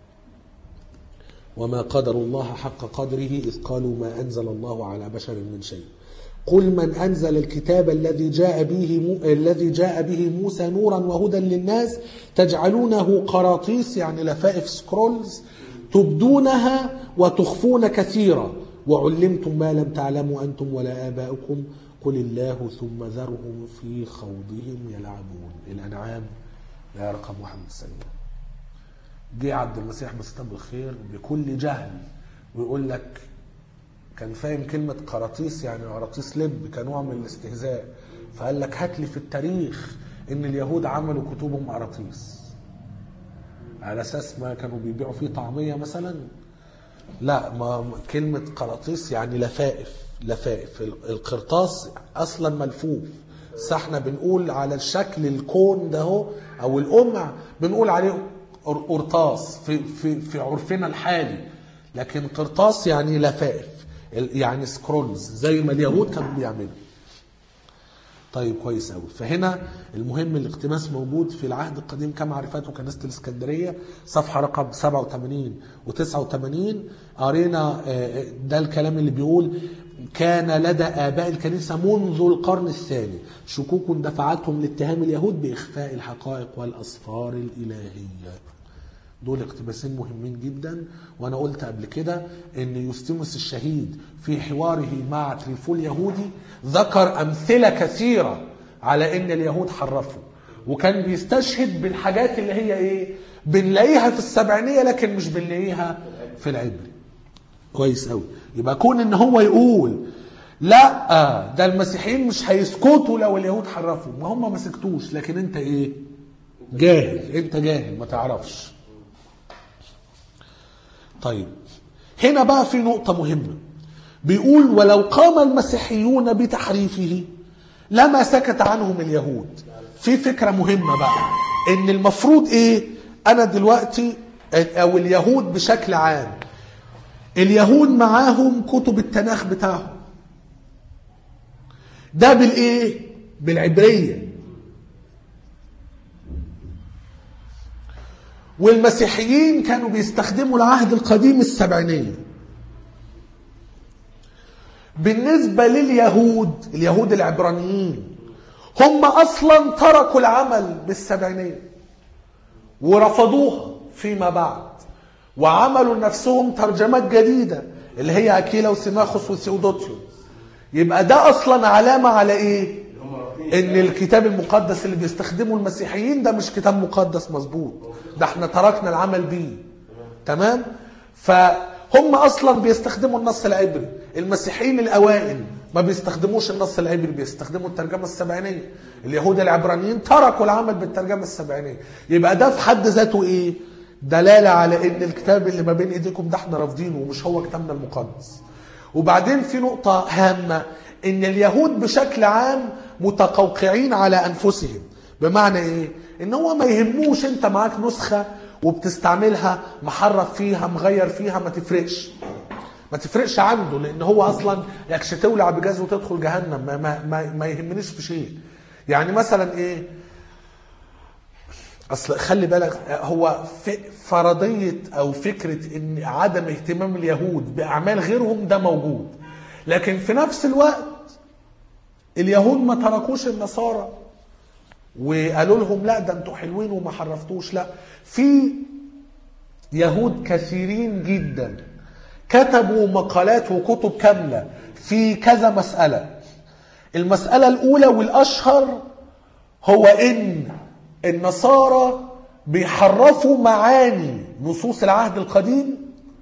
وما قدر الله حق قدره إذ قالوا ما أنزل الله على بشر من شيء قل من أنزل الكتاب الذي جاء به مو... الذي جاء به موسى نورا وهدى للناس تجعلونه قراطيس يعني لفائف سكرولز تبدونها وتخفون كثيرا وعلمتم ما لم تعلموا أنتم ولا آباؤكم قل الله ثم ذرهم في خوضهم يلعبون. الأنعام لا رقم واحد وتسعين. جه عبد المسيح مسيح بالخير بكل جهل ويقول لك كان فاهم كلمة قراطيس يعني قراطيس لب كنوع من الاستهزاء، فقال لك هات لي في التاريخ ان اليهود عملوا كتبهم قراطيس على اساس ما كانوا بيبيعوا فيه طعمية مثلا. لا، ما كلمة قراطيس يعني لفائف. لفائف القرطاس اصلا ملفوف، بس احنا بنقول على الشكل الكون ده هو او القمع بنقول عليه قرطاس في في في عرفنا الحالي، لكن قرطاس يعني لفائف يعني سكرولز زي ما اليهود كانوا بيعملوا. طيب كويس قوي. فهنا المهم الاقتباس موجود في العهد القديم كما عرفته كنيسة الاسكندرية صفحة رقم سبعة وثمانين وتسعة وثمانين. قرينا ده الكلام اللي بيقول كان لدى آباء الكنيسة منذ القرن الثاني شكوك دفعتهم لاتهام اليهود بإخفاء الحقائق والأسفار الإلهية. دول اقتباسين مهمين جدا. وانا قلت قبل كده ان يوستيموس الشهيد في حواره مع تريفول اليهودي ذكر امثله كثيره على ان اليهود حرفوا، وكان بيستشهد بالحاجات اللي هي ايه بنلاقيها في السبعينيه لكن مش بنلاقيها في العبري. كويس قوي. يبقى كون ان هو يقول لا ده المسيحيين مش هيسكتوا لو اليهود حرفوا، ما هم ما سكتوش، لكن انت ايه جاهل، انت جاهل ما تعرفش. طيب هنا بقى في نقطة مهمة، بيقول ولو قام المسيحيون بتحريفه لما سكت عنهم اليهود. في فكرة مهمة بقى ان المفروض ايه، انا دلوقتي او اليهود بشكل عام اليهود معاهم كتب التناخ بتاعهم ده بالايه بالعبرية، والمسيحيين كانوا بيستخدموا العهد القديم السبعينية. بالنسبة لليهود اليهود العبرانيين هم أصلا تركوا العمل بالسبعينية ورفضوها فيما بعد وعملوا لنفسهم ترجمات جديدة اللي هي أكيلا وسيماخوس وثيودوتيوس. يبقى ده أصلا علامة على إيه؟ ان الكتاب المقدس اللي بيستخدمه المسيحيين ده مش كتاب مقدس مظبوط، ده احنا تركنا العمل بيه. تمام؟ فهم اصلا بيستخدموا النص العبري. المسيحيين الاوائل ما بيستخدموش النص العبري، بيستخدموا الترجمة السبعينية. اليهود العبرانيين تركوا العمل بالترجمة السبعينية. يبقى ده في حد ذاته ايه؟ دلالة على ان الكتاب اللي ما بين ايديكم ده احنا رافضينه ومش هو كتابنا المقدس. وبعدين في نقطة هامة، ان اليهود بشكل عام متقوقعين على انفسهم. بمعنى ايه؟ ان هو ما يهموش انت معاك نسخة وبتستعملها محرف فيها مغير فيها، ما تفرقش ما تفرقش عنده، لان هو اصلا يكش تولع بجاز وتدخل جهنم، ما, ما, ما, ما يهمنيش في شيء. يعني مثلا ايه، اصل خلي بالك هو فرضية او فكرة ان عدم اهتمام اليهود باعمال غيرهم ده موجود، لكن في نفس الوقت اليهود ما تركوش النصارى وقالوا لهم لا ده انتوا حلوين وما حرفتوش. لا، في يهود كثيرين جدا كتبوا مقالات وكتب كاملة في كذا مسألة. المسألة الأولى والأشهر هو إن النصارى بيحرفوا معاني نصوص العهد القديم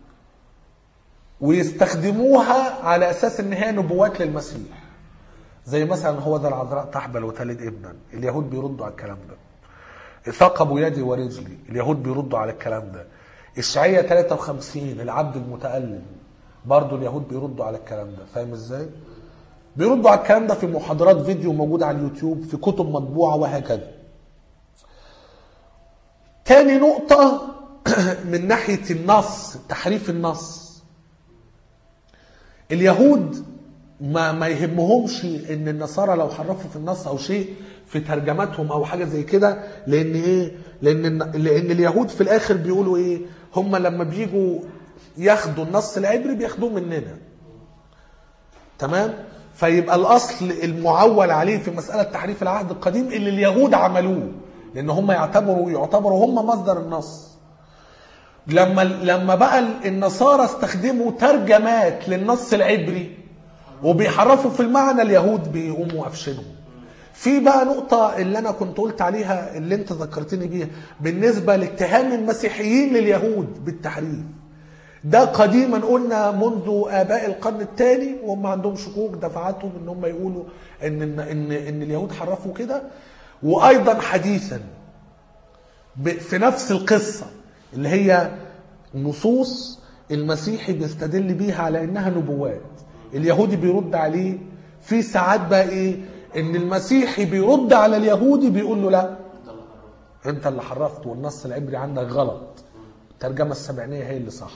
ويستخدموها على أساس إن هي نبوات للمسيح. زي مثلا هو ذا العذراء تحبل وتلد ابنا، اليهود بيردوا على الكلام ده. ثقبوا يدي ورجلي، اليهود بيردوا على الكلام ده. إشعياء ثلاثة وخمسين العبد المتألم، برضو اليهود بيردوا على الكلام ده. فاهم ازاي؟ بيردوا على الكلام ده في محاضرات فيديو موجودة على اليوتيوب، في كتب مطبوعة وهكذا. تاني نقطة من ناحية النص، تحريف النص. اليهود ما ما يهمهمش ان النصارى لو حرفوا في النص او شيء في ترجمتهم او حاجه زي كده، لان ايه؟ لان لان اليهود في الاخر بيقولوا ايه؟ هم لما بيجوا ياخدوا النص العبري بياخدوه مننا. تمام؟ فيبقى الاصل المعول عليه في مساله تحريف العهد القديم اللي اليهود عملوه، لان هم يعتبروا يعتبروا هم مصدر النص. لما لما بقى النصارى استخدموا ترجمات للنص العبري وبيحرفوا في المعنى، اليهود بيقوموا قفشنهم. في بقى نقطة اللي أنا كنت قلت عليها اللي أنت ذكرتني بيها بالنسبة لاتهام المسيحيين لليهود بالتحريف. ده قديما قلنا منذ آباء القرن الثاني وهم عندهم شكوك دفعتهم إن هم يقولوا إن إن إن, إن اليهود حرفوا كده. وأيضا حديثا في نفس القصة اللي هي نصوص المسيحي بيستدل بيها على إنها نبوات، اليهودي بيرد عليه. في ساعات بقى ايه؟ ان المسيحي بيرد على اليهودي بيقول له لا انت اللي حرفت والنص العبري عندك غلط، الترجمه السبعينيه هي اللي صح.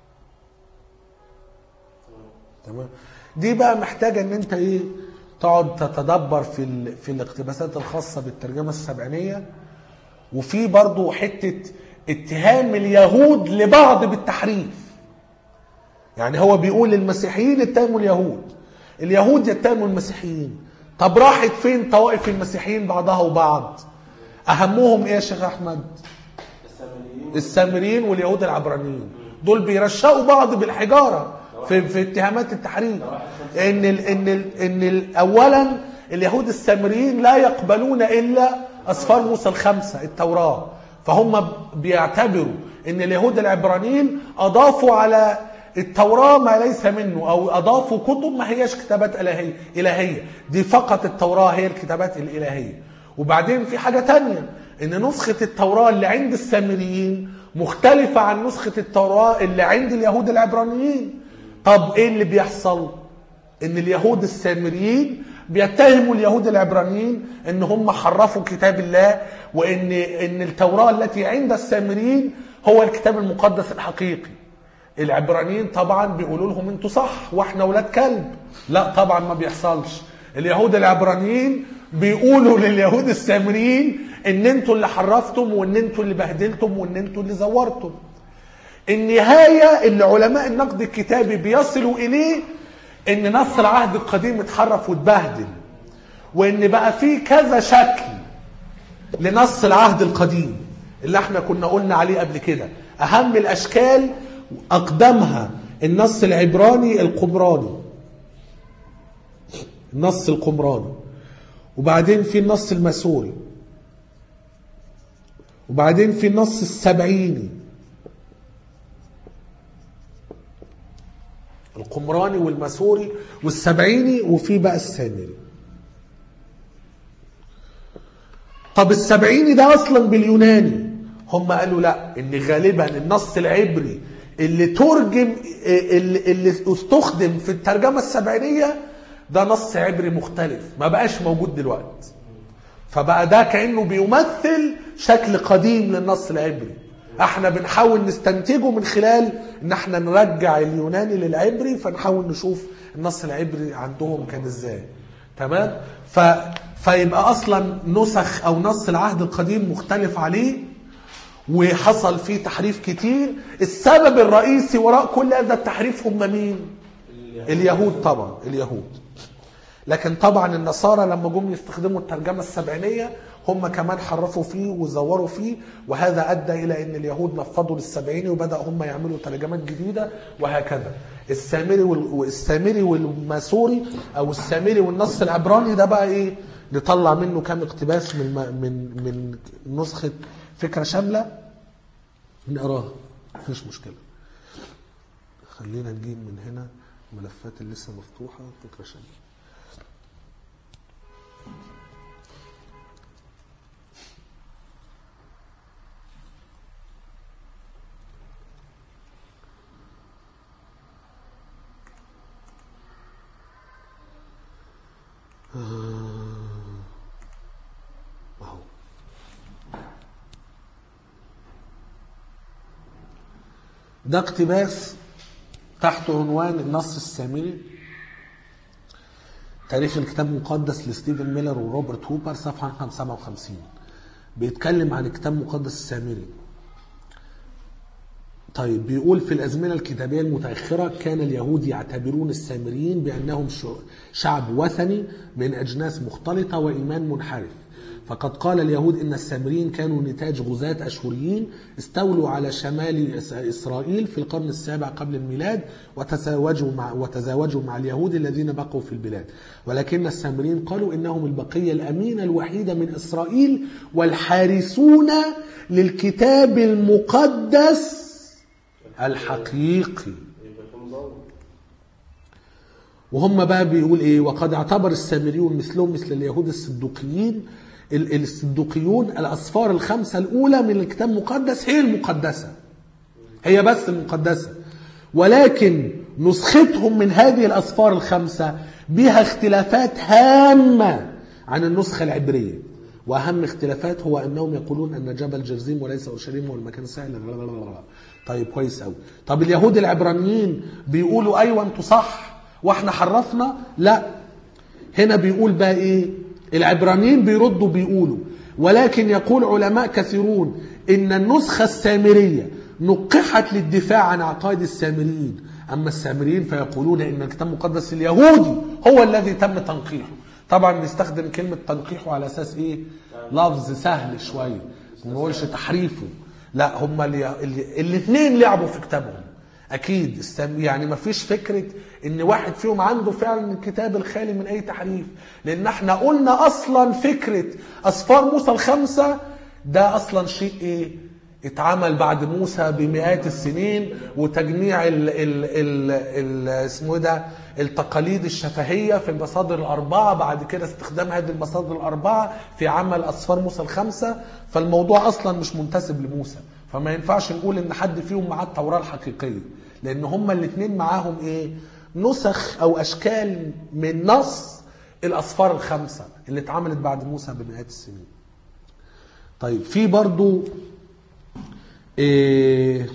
تمام؟ دي بقى محتاجه ان انت ايه؟ تقعد تتدبر في ال... في الاقتباسات الخاصه بالترجمه السبعينيه. وفي برضو حته اتهام اليهود لبعض بالتحريف. يعني هو بيقول المسيحيين اتهموا اليهود، اليهود يتهموا المسيحيين. طب راحت فين طوائف المسيحيين بعضها وبعض؟ اهمهم ايه يا شيخ احمد؟ السامريين السامريين واليهود العبرانيين. دول بيرشقوا بعض بالحجاره في في اتهامات التحريف. ان ال ان ال ان ال اولا اليهود السامريين لا يقبلون الا اسفار موسى الخمسه التوراه، فهم بيعتبروا ان اليهود العبرانيين اضافوا على التوراة ما ليس منه، او اضافوا كتب ما هيش كتابات الهيه الهيه دي فقط التوراة هي الكتابات الالهيه. وبعدين في حاجه تانية، ان نسخه التوراة اللي عند السامريين مختلفه عن نسخه التوراة اللي عند اليهود العبرانيين. طب ايه اللي بيحصل؟ ان اليهود السامريين بيتهموا اليهود العبرانيين ان هم حرفوا كتاب الله، وان ان التوراة التي عند السامريين هو الكتاب المقدس الحقيقي. العبرانيين طبعا بيقولوا لهم انتوا صح واحنا ولاد كلب. لا طبعا ما بيحصلش. اليهود العبرانيين بيقولوا لليهود السامريين ان انتوا اللي حرفتم وان انتوا اللي بهدلتم وان انتوا اللي زورتم. النهاية اللي علماء النقد الكتابي بيصلوا اليه ان نص العهد القديم اتحرف واتبهدل، وان بقى فيه كذا شكل لنص العهد القديم اللي احنا كنا قلنا عليه قبل كده. اهم الاشكال أقدمها النص العبراني القمراني، النص القمراني، وبعدين في النص الماسوري، وبعدين في النص السبعيني. القمراني والماسوري والسبعيني، وفي بقى السامري. طب السبعيني ده أصلا باليوناني. هم قالوا لا، ان غالبا النص العبري اللي ترجم اللي, اللي استخدم في الترجمة السبعينية ده نص عبري مختلف ما بقاش موجود دلوقتي. فبقى ده كأنه بيمثل شكل قديم للنص العبري، احنا بنحاول نستنتجه من خلال ان احنا نرجع اليوناني للعبري، فنحاول نشوف النص العبري عندهم كان ازاي. تمام؟ ف فيبقى اصلا نسخ او نص العهد القديم مختلف عليه وحصل فيه تحريف كتير. السبب الرئيسي وراء كل هذا التحريف هم مين؟ اليهود طبعا، اليهود. لكن طبعا النصارى لما جم يستخدموا الترجمة السبعينية هم كمان حرفوا فيه وزوروا فيه، وهذا أدى إلى أن اليهود نفضوا للسبعيني وبدأ هم يعملوا ترجمات جديدة وهكذا. السامري والسامري والماسوري أو السامري والنص العبراني ده بقى إيه؟ نطلع منه كام اقتباس من من من نسخة فكرة شاملة نقراها، مفيش مشكلة. خلينا نجيب من هنا الملفات اللي لسه مفتوحة. فكرة شاملة اهو. ده اقتباس تحت عنوان النص السامري، تاريخ الكتاب المقدس لستيفن ميلر وروبرت هوبر، صفحة رقم سبعة وخمسين، بيتكلم عن الكتاب المقدس السامري. طيب بيقول في الأزمنة الكتابية المتأخرة كان اليهود يعتبرون السامريين بأنهم شعب وثني من أجناس مختلطة وإيمان منحرف. فقد قال اليهود إن السامريين كانوا نتاج غزاة أشوريين استولوا على شمال إسرائيل في القرن السابع قبل الميلاد وتزاوجوا مع, وتزاوجوا مع اليهود الذين بقوا في البلاد. ولكن السامريين قالوا إنهم البقية الأمينة الوحيدة من إسرائيل والحارسون للكتاب المقدس الحقيقي. وهم بقى بيقول ايه؟ وقد اعتبر السامريون مثلهم مثل اليهود الصدوقيين الصدوقيون الأسفار الخمسة الأولى من الكتاب المقدس هي المقدسة، هي بس المقدسة، ولكن نسختهم من هذه الأسفار الخمسة بها اختلافات هامة عن النسخة العبرية. وأهم اختلافات هو أنهم يقولون أن جبل جرزيم وليس أورشليم هو المكان السهل. طيب كويس أوي. طب اليهود العبرانيين بيقولوا أيوة أنتوا صح وإحنا حرفنا؟ لا، هنا بيقول بقى إيه؟ العبرانيين بيردوا بيقولوا ولكن يقول علماء كثيرون إن النسخة السامرية نقحت للدفاع عن عقائد السامريين، أما السامريين فيقولون إن الكتاب المقدس اليهودي هو الذي تم تنقيحه. طبعا بيستخدم كلمة تنقيحه على أساس إيه؟ لفظ سهل شوية، ما نقولش تحريفه. لا، هم الاثنين لعبوا في كتابهم أكيد. يعني ما فيش فكرة إن واحد فيهم عنده فعلا الكتاب الخالي من أي تحريف، لأن احنا قلنا أصلا فكرة أسفار موسى الخمسة ده أصلا شيء إيه؟ اتعمل بعد موسى بمئات السنين، وتجميع ال ال ال ال اسمه ده التقاليد الشفهية في المصادر الأربعة، بعد كده استخدام هذه المصادر الأربعة في عمل أسفار موسى الخمسة. فالموضوع أصلا مش منتسب لموسى، فما ينفعش نقول إن حد فيهم معاه التوراة الحقيقية، لأن هما الاثنين معاهم إيه؟ نسخ أو أشكال من نص الأسفار الخمسة اللي اتعملت بعد موسى بمئات السنين. طيب في برضو إيه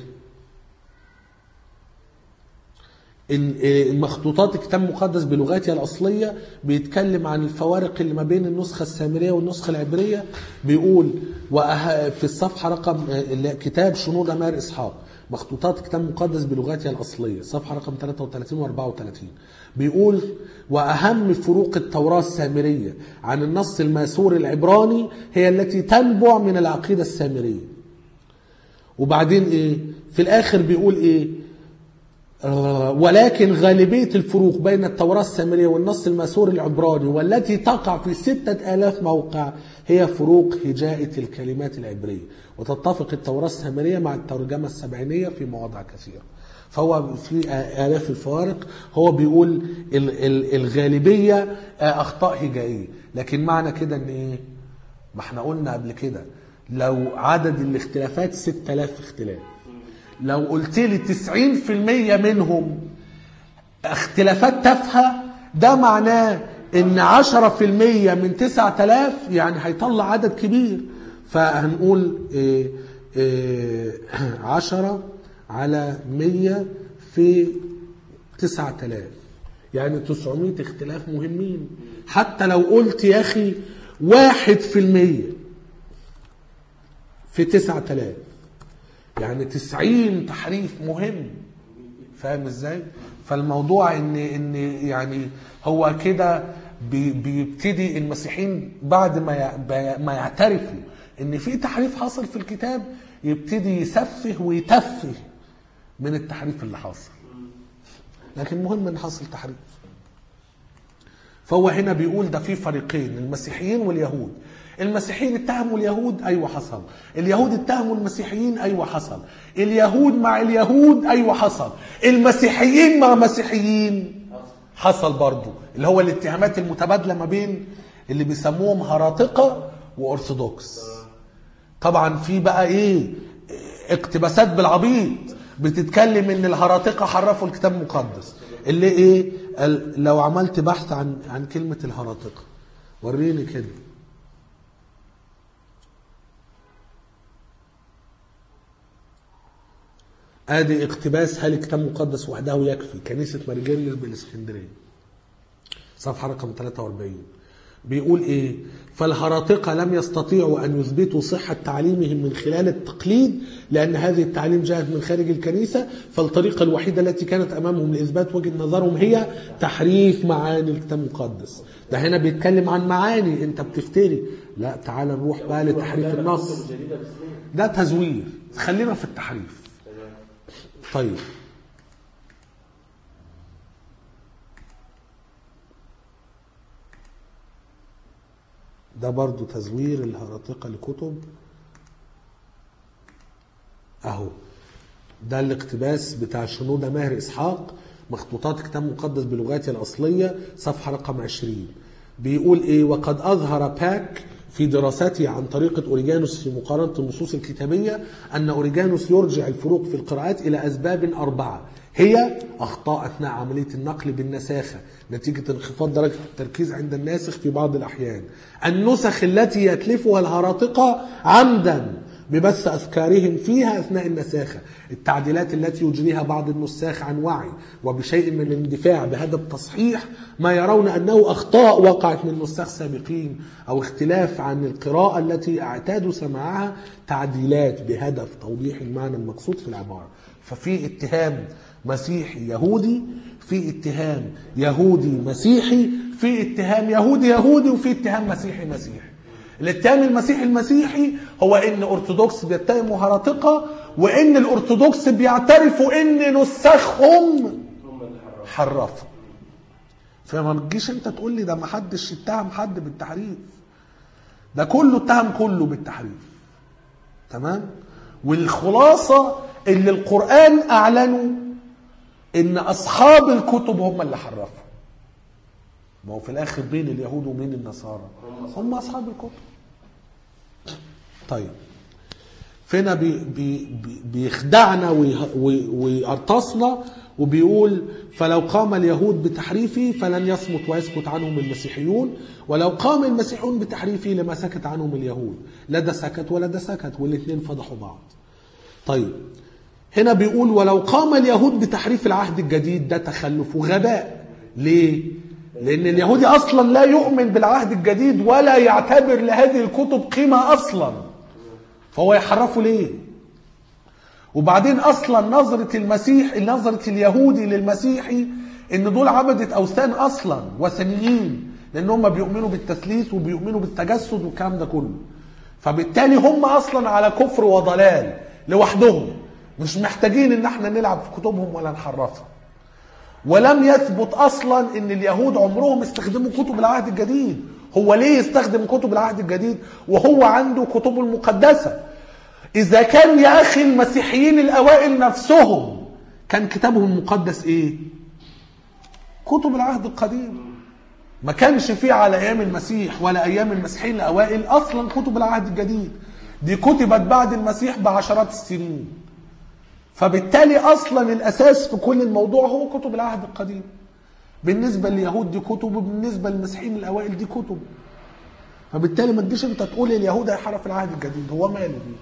المخطوطات الكتاب المقدس بلغاتها الأصلية بيتكلم عن الفوارق اللي ما بين النسخة السامرية والنسخة العبرية. بيقول في الصفحة رقم كتاب شنود أمار إسحاق مخطوطات الكتاب المقدس بلغاتها الأصلية صفحة رقم ثلاثة وثلاثين وأربعة وثلاثين، بيقول وأهم فروق التوراة السامرية عن النص الماسوري العبراني هي التي تنبع من العقيدة السامرية. وبعدين إيه في الآخر بيقول إيه؟ ولكن غالبية الفروق بين التوراة السامرية والنص الماسوري العبراني والتي تقع في ستة آلاف موقع هي فروق هجاءة الكلمات العبرية، وتتفق التوراة السامرية مع الترجمة السبعينية في مواضع كثيرة. فهو في آلاف الفوارق. هو بيقول الغالبية أخطاء هجائية، لكن معنى كده ان ايه؟ ما احنا قلنا قبل كده لو عدد الاختلافات ستة آلاف اختلاف، لو قلت لي تسعين في المية منهم اختلافات تافهة، ده معناه ان عشرة في المية من تسعة آلاف يعني هيطلع عدد كبير. فهنقول إيه إيه عشرة على مية في تسعة آلاف يعني تسعمائة اختلاف مهمين. حتى لو قلت يا أخي واحد في المية في تسعة آلاف يعني تسعين تحريف مهم. فاهم ازاي؟ فالموضوع ان ان يعني هو كده بيبتدي المسيحيين بعد ما ما يعترفوا ان في تحريف حصل في الكتاب يبتدي يسفه ويتفه من التحريف اللي حاصل، لكن مهم ان حصل تحريف. فهو هنا بيقول ده في فريقين، المسيحيين واليهود. المسيحيين اتهموا اليهود، ايوه حصل. اليهود اتهموا المسيحيين، ايوه حصل. اليهود مع اليهود، ايوه حصل. المسيحيين مع مسيحيين حصل برضو، اللي هو الاتهامات المتبادله ما بين اللي بيسموهم هراطقه وارثوذكس. طبعا في بقى ايه اقتباسات بالعبيط بتتكلم ان الهراطقه حرفوا الكتاب المقدس. اللي ايه لو عملت بحث عن عن كلمه الهراطقه وريني كده. ادي اقتباس هل الكتاب المقدس وحده يكفي، كنيسة ماريجيرجس بالاسكندرية، صفحة رقم ثلاثة وأربعين. بيقول ايه؟ فالهراطقة لم يستطيعوا ان يثبتوا صحة تعليمهم من خلال التقليد، لان هذه التعليم جاءت من خارج الكنيسة، فالطريقة الوحيدة التي كانت امامهم لاثبات وجهة نظرهم هي تحريف معاني الكتاب المقدس. ده هنا بيتكلم عن معاني، انت بتفتري. لا، تعال نروح بقى لتحريف النص، ده تزوير، خلينا في التحريف. طيب ده برضو تزوير الهراطقة لكتب اهو. ده الاقتباس بتاع شنودة ماهر اسحاق، مخطوطات كتاب مقدس بلغاتها الاصلية، صفحة رقم عشرين. بيقول ايه؟ وقد اظهر باك في دراسته عن طريقة أوريجانوس في مقارنة النصوص الكتابية أن أوريجانوس يرجع الفروق في القراءات إلى أسباب أربعة، هي أخطاء أثناء عملية النقل بالنساخة نتيجة انخفاض درجة التركيز عند الناسخ في بعض الأحيان، النسخ التي يتلفها الهراطقة عمدا ببث أذكارهم فيها أثناء النساخة، التعديلات التي يجريها بعض النساخ عن وعي وبشيء من الاندفاع بهدف تصحيح ما يرون أنه أخطاء وقعت من نساخ سابقين، أو اختلاف عن القراءة التي اعتادوا سماعها، تعديلات بهدف توضيح المعنى المقصود في العبارة. ففي اتهام مسيحي يهودي، في اتهام يهودي مسيحي، في اتهام يهودي يهودي، وفي اتهام مسيحي مسيحي. الاتهام المسيحي المسيحي هو ان ارثوذكس بيتهموا هراطقة، وان الارثوذكس بيعترفوا ان نسخهم حرفوا. فما تجيش انت تقول لي ده ما حدش اتهم حد بالتحريف، ده كله اتهم كله بالتحريف. تمام؟ والخلاصة اللي القرآن اعلنوا ان اصحاب الكتب هم اللي حرفوا. ما هو في الاخر بين اليهود وبين النصارى هم اصحاب الكتب. طيب فينا بي بي بيخدعنا ويرتصنا وبيقول فلو قام اليهود بتحريفه فلن يصمت ويسكت عنهم المسيحيون، ولو قام المسيحيون بتحريفه لما سكت عنهم اليهود. لا ده سكت ولا ده سكت، والاثنين فضحوا بعض. طيب هنا بيقول ولو قام اليهود بتحريف العهد الجديد، ده تخلف وغباء. ليه؟ لأن اليهودي أصلا لا يؤمن بالعهد الجديد ولا يعتبر لهذه الكتب قيمة أصلا، فهو يحرفه ليه؟ وبعدين أصلا نظرة المسيح، نظرة اليهودي للمسيحي إن دول عبدة أوثان أصلا، وثنيين، لأن هم بيؤمنوا بالتثليث وبيؤمنوا بالتجسد والكلام ده كله. فبالتالي هم أصلا على كفر وضلال لوحدهم، مش محتاجين إن احنا نلعب في كتبهم ولا نحرفها. ولم يثبت اصلا ان اليهود عمرهم استخدموا كتب العهد الجديد. هو ليه يستخدم كتب العهد الجديد وهو عنده كتبه المقدسة؟ اذا كان يا اخي المسيحيين الاوائل نفسهم كان كتابهم المقدس ايه؟ كتب العهد القديم. ما كانش فيه على ايام المسيح ولا ايام المسيحيين الاوائل اصلا كتب العهد الجديد، دي كتبت بعد المسيح بعشرات السنين. فبالتالي اصلا الاساس في كل الموضوع هو كتب العهد القديم. بالنسبه لليهود دي كتب، وبالنسبه للمسيحيين الاوائل دي كتب. فبالتالي ما تجيش انت تقول اليهود هيحرف العهد الجديد، هو ماله دي؟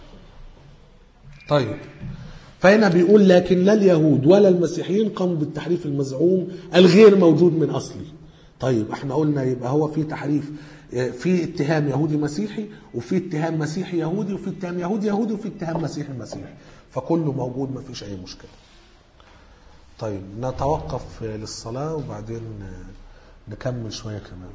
طيب فهنا بيقول لكن لا اليهود ولا المسيحيين قاموا بالتحريف المزعوم الغير موجود من اصله. طيب احنا قلنا يبقى هو في تحريف، في اتهام يهودي مسيحي، وفي اتهام مسيحي يهودي، وفي اتهام يهودي يهودي، وفي اتهام مسيحي مسيحي، فكله موجود، ما فيش اي مشكلة. طيب نتوقف للصلاة وبعدين نكمل شوية كمان.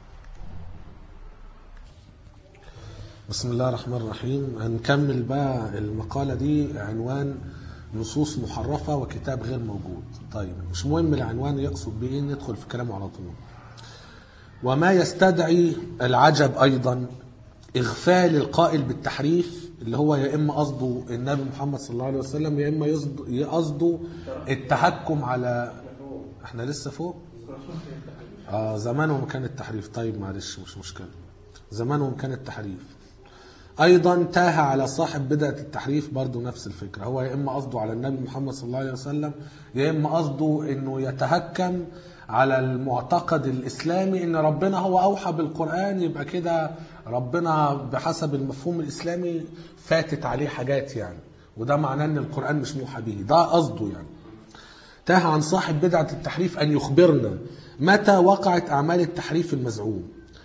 بسم الله الرحمن الرحيم. هنكمل بقى المقالة دي، عنوان نصوص محرفة وكتاب غير موجود. طيب مش مهم العنوان يقصد بإيه، ندخل في كلامه على طول. وما يستدعي العجب أيضا إغفال القائل بالتحريف، اللي هو يا إما قصده النبي محمد صلى الله عليه وسلم، يا إما قصده التحكم على، احنا لسه فوق آه زمانهم كان التحريف. طيب معلش مش مشكلة، زمانهم كان التحريف. أيضا تاه على صاحب بدعة التحريف برضو نفس الفكرة، هو يا إما قصده على النبي محمد صلى الله عليه وسلم، يا إما قصده إنه يتهكم على المعتقد الإسلامي إن ربنا هو أوحى بالقرآن، يبقى كده ربنا بحسب المفهوم الإسلامي فاتت عليه حاجات يعني، وده معناه ان القرآن مش موحى به، ده قصده يعني. تاه عن صاحب بدعة التحريف أن يخبرنا متى وقعت أعمال التحريف المزعوم.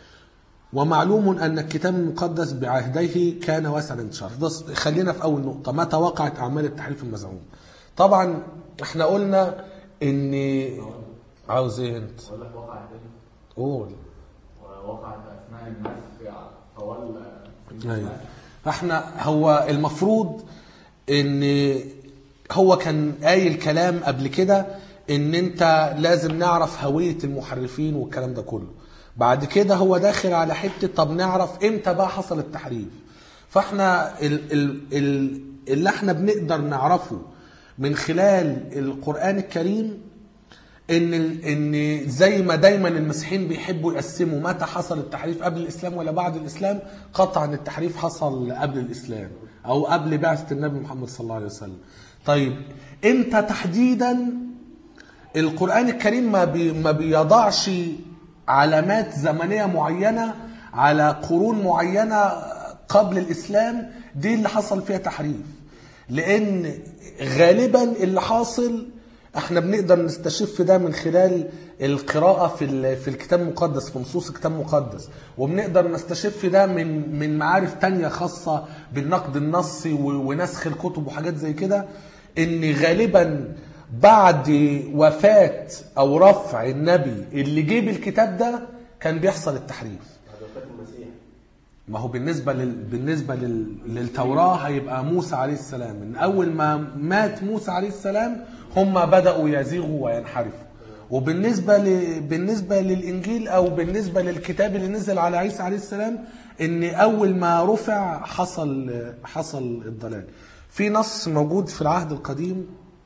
ومعلوم أن الكتاب المقدس بعهده كان واسع الانتشار. خلينا في أول نقطة، متى وقعت أعمال التحريف المزعوم. طبعا احنا قلنا ان عاوز ايه انت؟ اقول لك وقعت ايه؟ قول. وقعت اثناء النسخ طوال. ايوه. احنا هو المفروض ان هو كان قايل كلام قبل كده ان انت لازم نعرف هوية المحرفين والكلام ده كله. بعد كده هو داخل على حتة طب نعرف امتى بقى حصل التحريف. فاحنا ال ال ال اللي احنا بنقدر نعرفه من خلال القرآن الكريم ان ان زي ما دايما المسيحيين بيحبوا يقسموا متى حصل التحريف، قبل الاسلام ولا بعد الاسلام. قطعا التحريف حصل قبل الاسلام او قبل بعثة النبي محمد صلى الله عليه وسلم. طيب امتى تحديدا؟ القرآن الكريم ما بي ما بيضعش علامات زمنية معينة على قرون معينة قبل الاسلام دي اللي حصل فيها تحريف، لان غالبا اللي حاصل احنا بنقدر نستشف ده من خلال القراءة في في الكتاب المقدس، في نصوص الكتاب المقدس، وبنقدر نستشف ده من من معارف تانية خاصة بالنقد النصي ونسخ الكتب وحاجات زي كده، ان غالبا بعد وفاة او رفع النبي اللي جيب الكتاب ده كان بيحصل التحريف. بعد وفاة المسيح. ما هو بالنسبة لل... بالنسبة لل... للتوراة هيبقى موسى عليه السلام. من أول ما مات موسى عليه السلام هم بدأوا يزيغوا وينحرفوا. وبالنسبة ل... بالنسبة للإنجيل أو بالنسبة للكتاب اللي نزل على عيسى عليه السلام إن أول ما رفع حصل حصل الضلال. في نص موجود في العهد القديم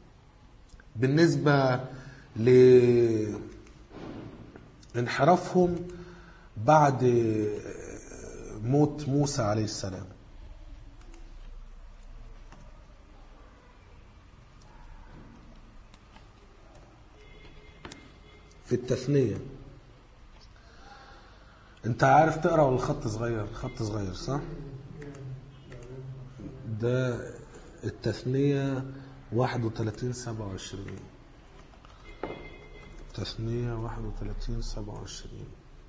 بالنسبة لانحرافهم بعد موت موسى عليه السلام. في التثنية. انت عارف تقرأ ولا الخط صغير؟ خط صغير صح؟ ده التثنية واحد وثلاثين سبعة وعشرين. تثنية واحد وثلاثين سبعة وعشرين.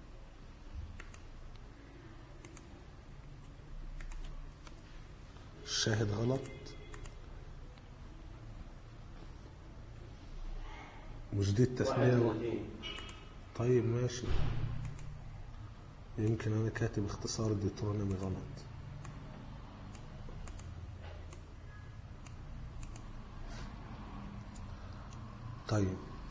الشاهد غلط. مش دي التثنية و... طيب ماشي، يمكن انا كاتب اختصار ديترونومي غلط. طيب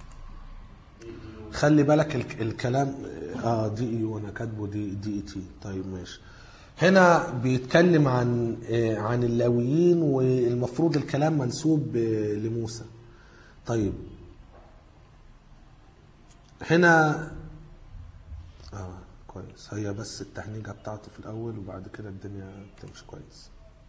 خلي بالك ال... الكلام اه دي اي وانا كاتبه دي دي اي تي. طيب ماشي. هنا بيتكلم عن عن اللاويين والمفروض الكلام منسوب لموسى. طيب هنا اه كويس، هي بس التهنيجة بتاعته في الاول وبعد كده الدنيا بتمشي كويس.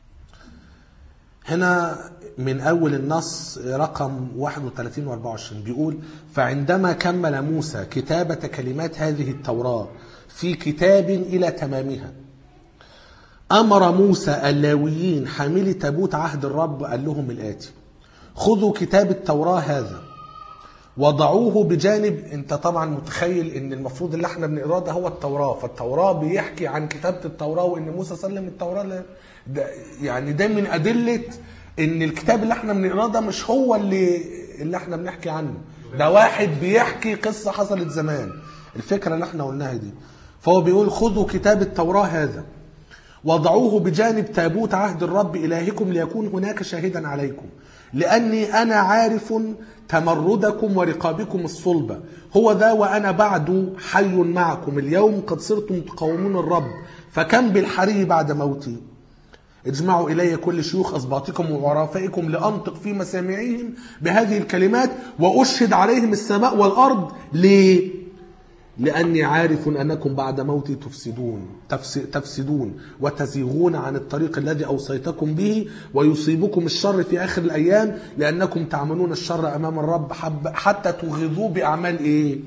هنا من اول النص رقم واحد وثلاثين واربعة وعشرين بيقول: فعندما كمل موسى كتابة كلمات هذه التوراة في كتاب الى تمامها أمر موسى اللاويين حاملي تابوت عهد الرب، قال لهم الآتي: خذوا كتاب التوراة هذا وضعوه بجانب. انت طبعا متخيل ان المفروض اللي احنا بنقراه ده هو التوراة، فالتوراة بيحكي عن كتابة التوراة وان موسى سلم التوراة. ده يعني ده من أدلة ان الكتاب اللي احنا بنقراه ده مش هو اللي اللي احنا بنحكي عنه، ده واحد بيحكي قصة حصلت زمان. الفكرة اللي احنا قلناها دي. فهو بيقول: خذوا كتاب التوراة هذا وضعوه بجانب تابوت عهد الرب إلهكم ليكون هناك شاهدا عليكم، لأني أنا عارف تمردكم ورقابكم الصلبة. هو ذا وأنا بعد حي معكم اليوم، قد صرتم تقاومون الرب، فكم بالحري بعد موتي. اجمعوا إلي كل شيوخ أسباطكم وعرفائكم لأنطق في مسامعهم بهذه الكلمات وأشهد عليهم السماء والأرض. ليه؟ لأني عارف أنكم بعد موتي تفسدون تفسدون وتزيغون عن الطريق الذي أوصيتكم به، ويصيبكم الشر في آخر الأيام، لأنكم تعملون الشر أمام الرب حتى تغضوا بأعمال إيه؟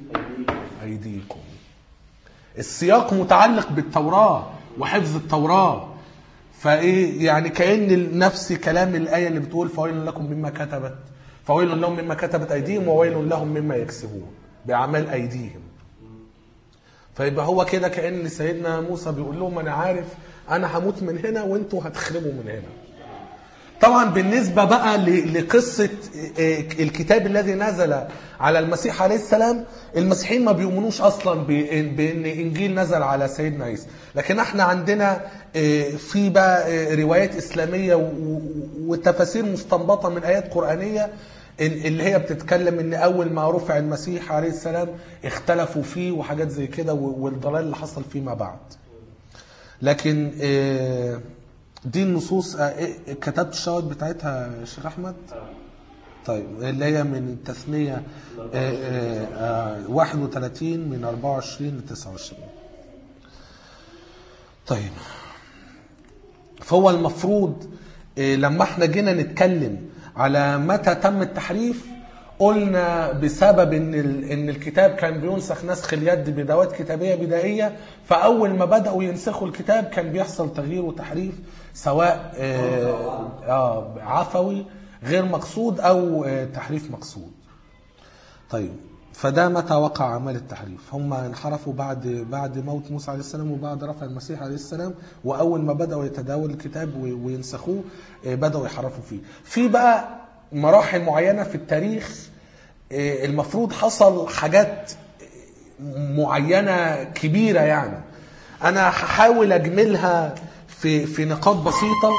أيديكم. السياق متعلق بالتوراة وحفظ التوراة، فايه يعني كأن نفس كلام الآية اللي بتقول فويل لكم مما كتبت فويل لهم مما كتبت أيديهم وويل لهم مما يكسبون بأعمال أيديهم. فيبقى هو كده كأن سيدنا موسى بيقول لهم أنا عارف أنا هموت من هنا وانتوا هتخربوا من هنا. طبعا بالنسبة بقى لقصة الكتاب الذي نزل على المسيح عليه السلام، المسيحيين ما بيؤمنوش أصلا بأن إنجيل نزل على سيدنا عيسى، لكن احنا عندنا في بقى روايات إسلامية وتفاسير مستنبطة من آيات قرآنية اللي هي بتتكلم ان اول ما رفع المسيح عليه السلام اختلفوا فيه وحاجات زي كده والضلال اللي حصل فيما بعد. لكن دي النصوص كتبت الشواهد بتاعتها يا شيخ احمد؟ طيب اللي هي من التثنية واحد وثلاثين من أربعة وعشرين ل تسعة وعشرين. طيب فهو المفروض لما احنا جينا نتكلم على متى تم التحريف قلنا بسبب ان ان الكتاب كان بينسخ نسخ اليد بدوات كتابيه بدائيه، فاول ما بداوا ينسخوا الكتاب كان بيحصل تغيير وتحريف سواء آه آه عفوي غير مقصود او آه تحريف مقصود. طيب فده متى وقع اعمال التحريف؟ هم انحرفوا بعد بعد موت موسى عليه السلام وبعد رفع المسيح عليه السلام، واول ما بداوا يتداول الكتاب وينسخوه بداوا يحرفوا فيه. في بقى مراحل معينه في التاريخ المفروض حصل حاجات معينه كبيره، يعني انا هحاول اجملها في في نقاط بسيطه.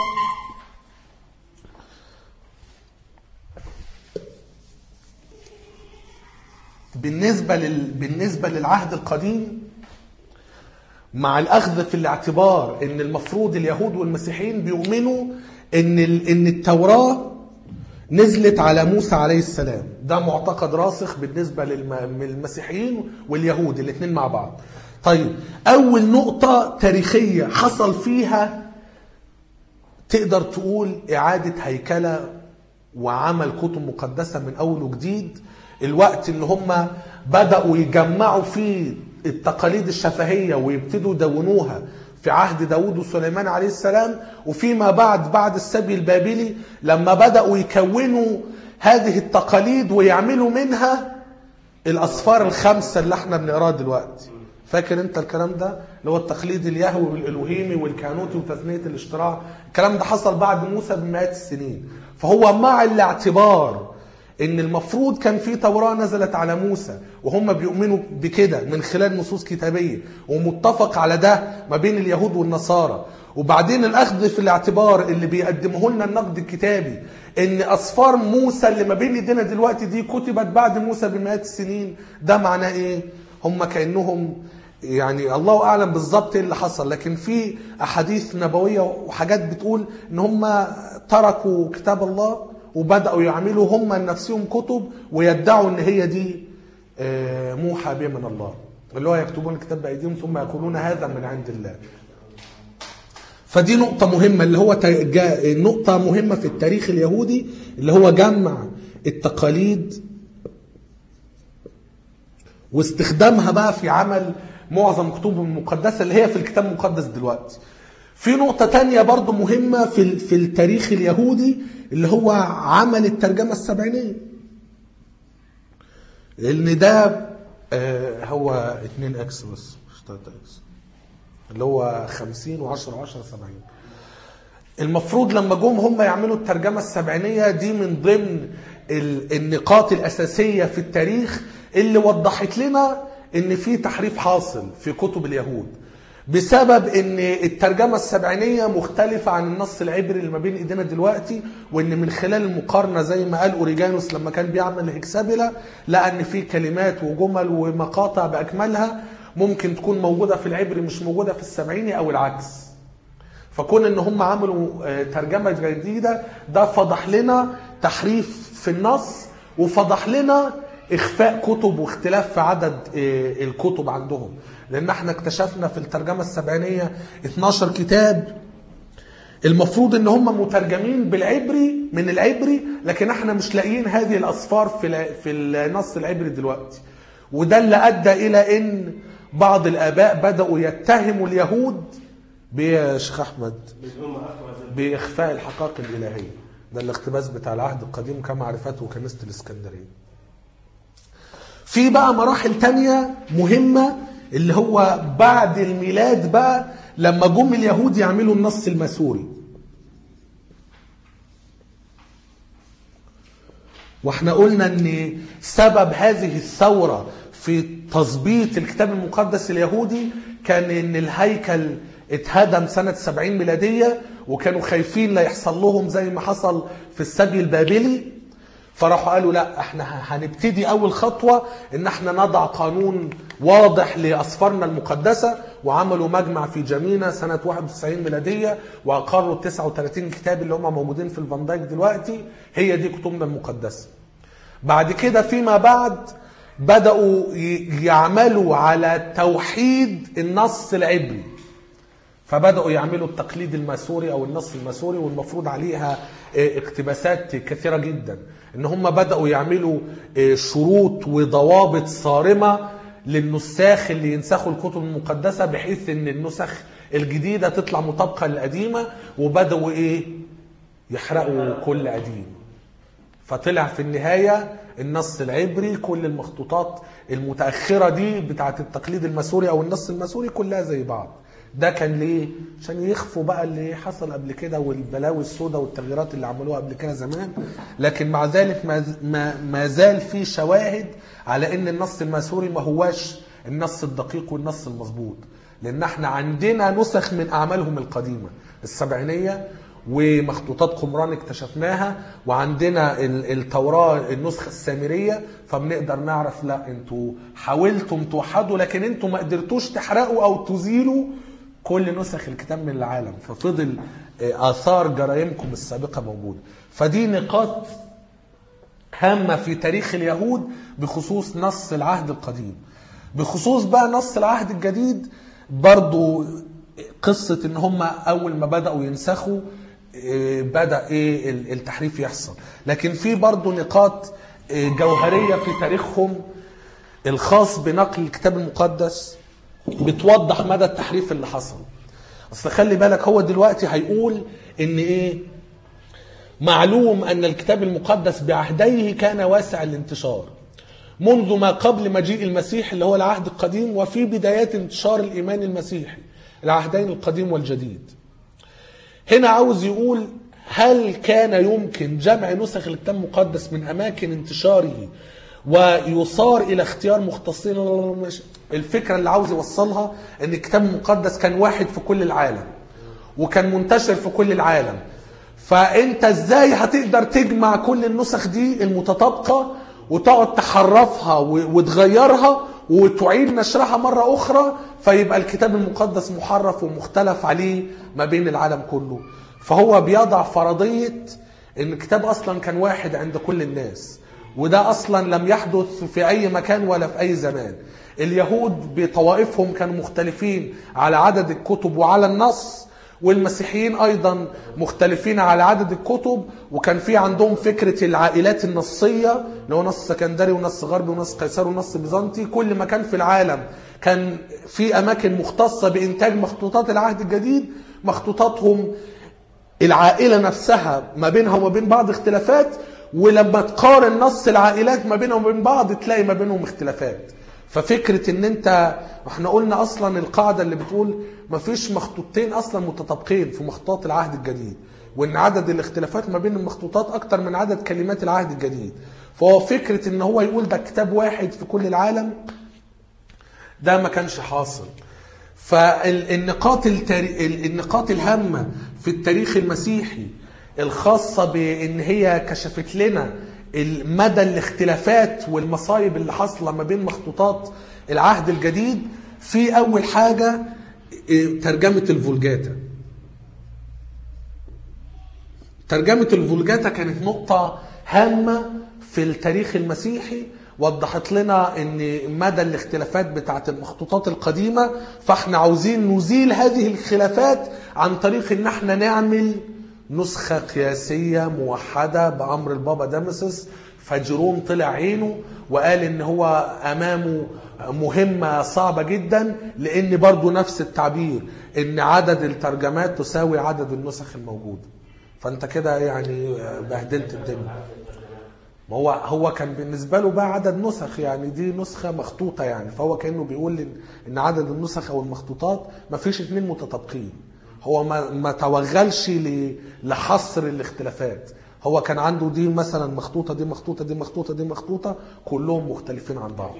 بالنسبة لل... بالنسبة للعهد القديم مع الأخذ في الاعتبار ان المفروض اليهود والمسيحيين بيؤمنوا ان ال... ان التوراة نزلت على موسى عليه السلام، ده معتقد راسخ بالنسبة للمسيحيين واليهود الاثنين مع بعض. طيب أول نقطة تاريخية حصل فيها تقدر تقول إعادة هيكلة وعمل كتب مقدسة من أول وجديد، الوقت اللي هم بدأوا يجمعوا فيه التقاليد الشفهية ويبتدوا يدونوها في عهد داود وسليمان عليه السلام، وفيما بعد بعد السبي البابلي لما بدأوا يكونوا هذه التقاليد ويعملوا منها الأسفار الخمسة اللي احنا بنقراها دلوقتي. فاكر انت الكلام ده اللي هو التقليد اليهوي والالوهيمي والكهنوتي وتثنية الاشتراع؟ الكلام ده حصل بعد موسى بمئات السنين. فهو مع الاعتبار ان المفروض كان في توراة نزلت على موسى وهم بيؤمنوا بكده من خلال نصوص كتابية ومتفق على ده ما بين اليهود والنصارى، وبعدين الاخذ في الاعتبار اللي بيقدمه لنا النقد الكتابي ان اسفار موسى اللي ما بين ايدينا دلوقتي دي كتبت بعد موسى بمئات السنين. ده معناه ايه؟ هم كأنهم يعني الله اعلم بالظبط ايه اللي حصل، لكن في احاديث نبوية وحاجات بتقول ان هم تركوا كتاب الله وبدأوا يعملوا هم لنفسهم كتب ويدعوا ان هي دي موحى بها من الله، اللي هو يكتبون الكتاب بأيديهم ثم يقولون هذا من عند الله. فدي نقطة مهمة، اللي هو نقطة مهمة في التاريخ اليهودي، اللي هو جمع التقاليد واستخدامها بقى في عمل معظم كتبهم المقدسة اللي هي في الكتاب المقدس دلوقتي. في نقطة تانية برضو مهمة في في التاريخ اليهودي اللي هو عمل الترجمة السبعينية، لأن ده آه هو اتنين اكس بس مش تلاتة اكس، اللي هو خمسين وعشرة وعشرة سبعين. المفروض لما جم هم يعملوا الترجمة السبعينية دي من ضمن النقاط الأساسية في التاريخ اللي وضحت لنا ان في تحريف حاصل في كتب اليهود بسبب ان الترجمة السبعينية مختلفة عن النص العبري اللي ما بين ايدينا دلوقتي، وان من خلال المقارنة زي ما قال اوريجانوس لما كان بيعمل هكسابيلا لقى ان في كلمات وجمل ومقاطع باكملها ممكن تكون موجودة في العبري مش موجودة في السبعيني او العكس. فكون ان هم عملوا ترجمة جديدة ده فضح لنا تحريف في النص وفضح لنا اخفاء كتب واختلاف في عدد الكتب عندهم، لان احنا اكتشفنا في الترجمة السبعينية اتناشر كتاب المفروض ان هم مترجمين بالعبري من العبري، لكن احنا مش لاقيين هذه الاسفار في في النص العبري دلوقتي. وده اللي ادى الى ان بعض الاباء بدأوا يتهموا اليهود بيه يا شيخ احمد؟ بدون ما أخوة باخفاء الحقائق الالهيه. ده الاقتباس بتاع العهد القديم كما عرفته كنيسه الاسكندريه. في بقى مراحل تانية مهمه اللي هو بعد الميلاد بقى، لما جم اليهود يعملوا النص الماسوري. واحنا قلنا ان سبب هذه الثورة في تظبيط الكتاب المقدس اليهودي كان ان الهيكل اتهدم سنة سبعين ميلادية، وكانوا خايفين لا يحصل لهم زي ما حصل في السبي البابلي. فراحوا قالوا لا، احنا هنبتدي اول خطوة ان احنا نضع قانون واضح لاسفارنا المقدسة، وعملوا مجمع في جمينة سنة واحد وتسعين ميلادية، واقروا ال تسعة وثلاثين كتاب اللي هم موجودين في الفان دايك دلوقتي هي دي كتبنا المقدسة. بعد كده فيما بعد بدأوا يعملوا على توحيد النص العبري، فبدأوا يعملوا التقليد الماسوري أو النص الماسوري، والمفروض عليها اقتباسات كثيرة جدا. إن هم بدأوا يعملوا شروط وضوابط صارمة للنساخ اللي ينسخوا الكتب المقدسة، بحيث إن النسخ الجديدة تطلع مطابقة للقديمة، وبدأوا إيه يحرقوا كل قديم. فطلع في النهاية النص العبري كل المخطوطات المتأخرة دي بتاعة التقليد الماسوري أو النص الماسوري كلها زي بعض. ده كان ليه؟ عشان يخفوا بقى اللي حصل قبل كده والبلاوي السوداء والتغييرات اللي عملوها قبل كده زمان. لكن مع ذلك ما, ما زال في شواهد على ان النص الماسوري ما هواش النص الدقيق والنص المظبوط، لان احنا عندنا نسخ من اعمالهم القديمة السبعينية ومخطوطات قمران اكتشفناها، وعندنا التوراة النسخة السامرية، فبنقدر نعرف لا انتوا حاولتم توحدوا لكن انتوا ما قدرتوش تحرقوا او تزيلوا كل نسخ الكتاب من العالم، ففضل آثار جرائمكم السابقة موجودة. فدي نقاط هامة في تاريخ اليهود بخصوص نص العهد القديم. بخصوص بقى نص العهد الجديد برضو قصة ان هم اول ما بدأوا ينسخوا بدأ ايه التحريف يحصل. لكن في برضو نقاط جوهرية في تاريخهم الخاص بنقل الكتاب المقدس بتوضح مدى التحريف اللي حصل. اصل خلي بالك هو دلوقتي هيقول ان ايه معلوم ان الكتاب المقدس بعهديه كان واسع الانتشار منذ ما قبل مجيء المسيح اللي هو العهد القديم، وفي بدايات انتشار الايمان المسيحي العهدين القديم والجديد. هنا عاوز يقول هل كان يمكن جمع نسخ الكتاب المقدس من اماكن انتشاره ويصار الى اختيار مختصين؟ الفكرة اللي عاوز يوصلها ان الكتاب المقدس كان واحد في كل العالم وكان منتشر في كل العالم، فانت ازاي هتقدر تجمع كل النسخ دي المتطابقة وتقعد تحرفها وتغيرها وتعيد نشرها مرة أخرى فيبقى الكتاب المقدس محرف ومختلف عليه ما بين العالم كله؟ فهو بيضع فرضية ان الكتاب أصلا كان واحد عند كل الناس، وده أصلا لم يحدث في أي مكان ولا في أي زمان. اليهود بطوائفهم كانوا مختلفين على عدد الكتب وعلى النص، والمسيحيين أيضا مختلفين على عدد الكتب، وكان في عندهم فكرة العائلات النصية اللي هو نص سكندري ونص غربي ونص قيصري ونص بيزنطي. كل مكان في العالم كان في أماكن مختصة بإنتاج مخطوطات العهد الجديد، مخطوطاتهم العائلة نفسها ما بينها وما بين بعض اختلافات، ولما تقارن نص العائلات ما بينهم وبين بعض تلاقي ما بينهم اختلافات. ففكرة ان انت احنا قلنا اصلا القاعدة اللي بتقول ما فيش مخطوطتين اصلا متطابقين في مخطوطات العهد الجديد، وان عدد الاختلافات ما بين المخطوطات اكتر من عدد كلمات العهد الجديد. فهو فكرة ان هو يقول ده كتاب واحد في كل العالم ده ما كانش حاصل. فالنقاط التاري... النقاط الهامة في التاريخ المسيحي الخاصة بان هي كشفت لنا مدى الاختلافات والمصايب اللي حصلة ما بين مخطوطات العهد الجديد، في أول حاجة ترجمة الفولجاتا. ترجمة الفولجاتا كانت نقطة هامة في التاريخ المسيحي، وضحت لنا ان مدى الاختلافات بتاعت المخطوطات القديمة، فاحنا عاوزين نزيل هذه الخلافات عن طريق ان احنا نعمل نسخة قياسية موحدة بأمر البابا دامسس. فجيروم طلع عينه وقال ان هو امامه مهمة صعبة جدا، لان برضو نفس التعبير ان عدد الترجمات تساوي عدد النسخ الموجودة. فانت كده يعني بهدلت الدنيا. ما هو هو كان بالنسبة له بقى عدد نسخ، يعني دي نسخة مخطوطة يعني، فهو كأنه بيقول ان عدد النسخ او المخطوطات ما فيش اتنين متطابقين. هو ما, ما توغلش لحصر الاختلافات. هو كان عنده دي مثلا مخطوطة، دي مخطوطة، دي مخطوطة، دي مخطوطة، كلهم مختلفين عن بعض.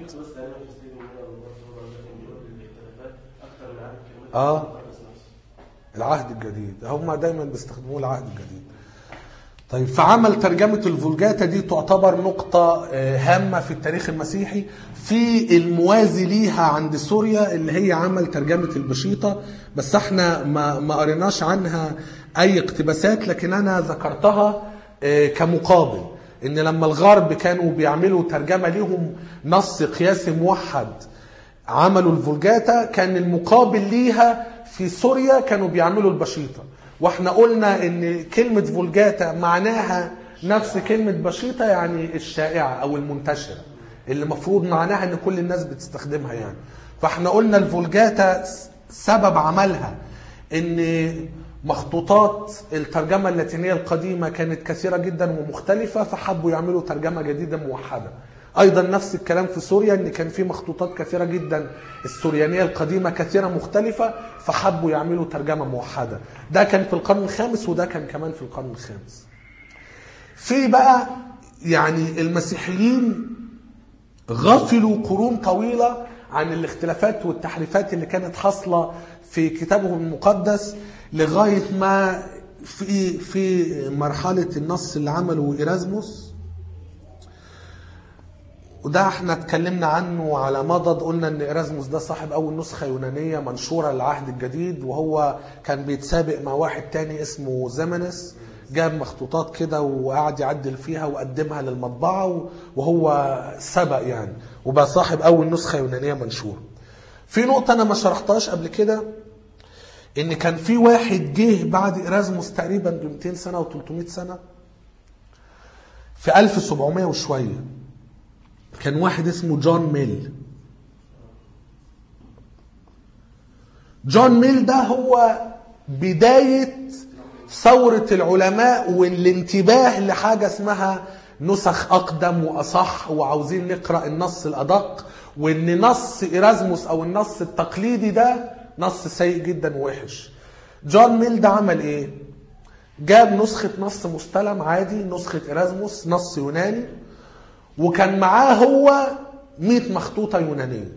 اه العهد الجديد هم دايما بيستخدموه العهد الجديد. طيب فعمل ترجمة الفولجاتا دي تعتبر نقطة هامة في التاريخ المسيحي، في الموازي ليها عند سوريا اللي هي عمل ترجمة البشيطة، بس احنا ما, ما قريناش عنها اي اقتباسات، لكن انا ذكرتها كمقابل ان لما الغرب كانوا بيعملوا ترجمة ليهم نص قياسي موحد عملوا الفولجاتا، كان المقابل ليها في سوريا كانوا بيعملوا البشيطة. واحنا قلنا ان كلمة فولجاتا معناها نفس كلمة بشيطة، يعني الشائعة او المنتشرة اللي مفروض معناها ان كل الناس بتستخدمها يعني. فاحنا قلنا الفولجاتا سبب عملها ان مخطوطات الترجمة اللاتينية القديمة كانت كثيرة جدا ومختلفة، فحبوا يعملوا ترجمة جديدة موحدة. ايضا نفس الكلام في سوريا، ان كان في مخطوطات كثيرة جدا السوريانية القديمة كثيرة مختلفة، فحبوا يعملوا ترجمة موحدة. ده كان في القرن الخامس وده كان كمان في القرن الخامس. في بقى يعني المسيحيين غفلوا قرون طويلة عن الاختلافات والتحريفات اللي كانت حاصلة في كتابهم المقدس، لغاية ما في في مرحلة النص اللي عمله إيرازموس، وده احنا اتكلمنا عنه على مضض. قلنا ان إيرازموس ده صاحب اول نسخة يونانية منشورة للعهد الجديد، وهو كان بيتسابق مع واحد تاني اسمه زمنس، جاب مخطوطات كده وقعد يعدل فيها وقدمها للمطبعة، وهو سبق يعني وبقى صاحب اول نسخة يونانية منشورة. في نقطة انا ما شرحتهاش قبل كده، ان كان في واحد جه بعد إيرازموس تقريبا ب مئتين سنة و ثلاثمئة سنة في ألف وسبعمئة وشوية، كان واحد اسمه جون ميل. جون ميل ده هو بداية ثورة العلماء والانتباه لحاجة اسمها نسخ أقدم وأصح، وعاوزين نقرأ النص الأدق، وإن نص إيرازموس أو النص التقليدي ده نص سيء جدا ووحش. جون ميل ده عمل إيه؟ جاب نسخة نص مستلم عادي، نسخة إيرازموس نص يوناني، وكان معاه هو مئة مخطوطة يونانية،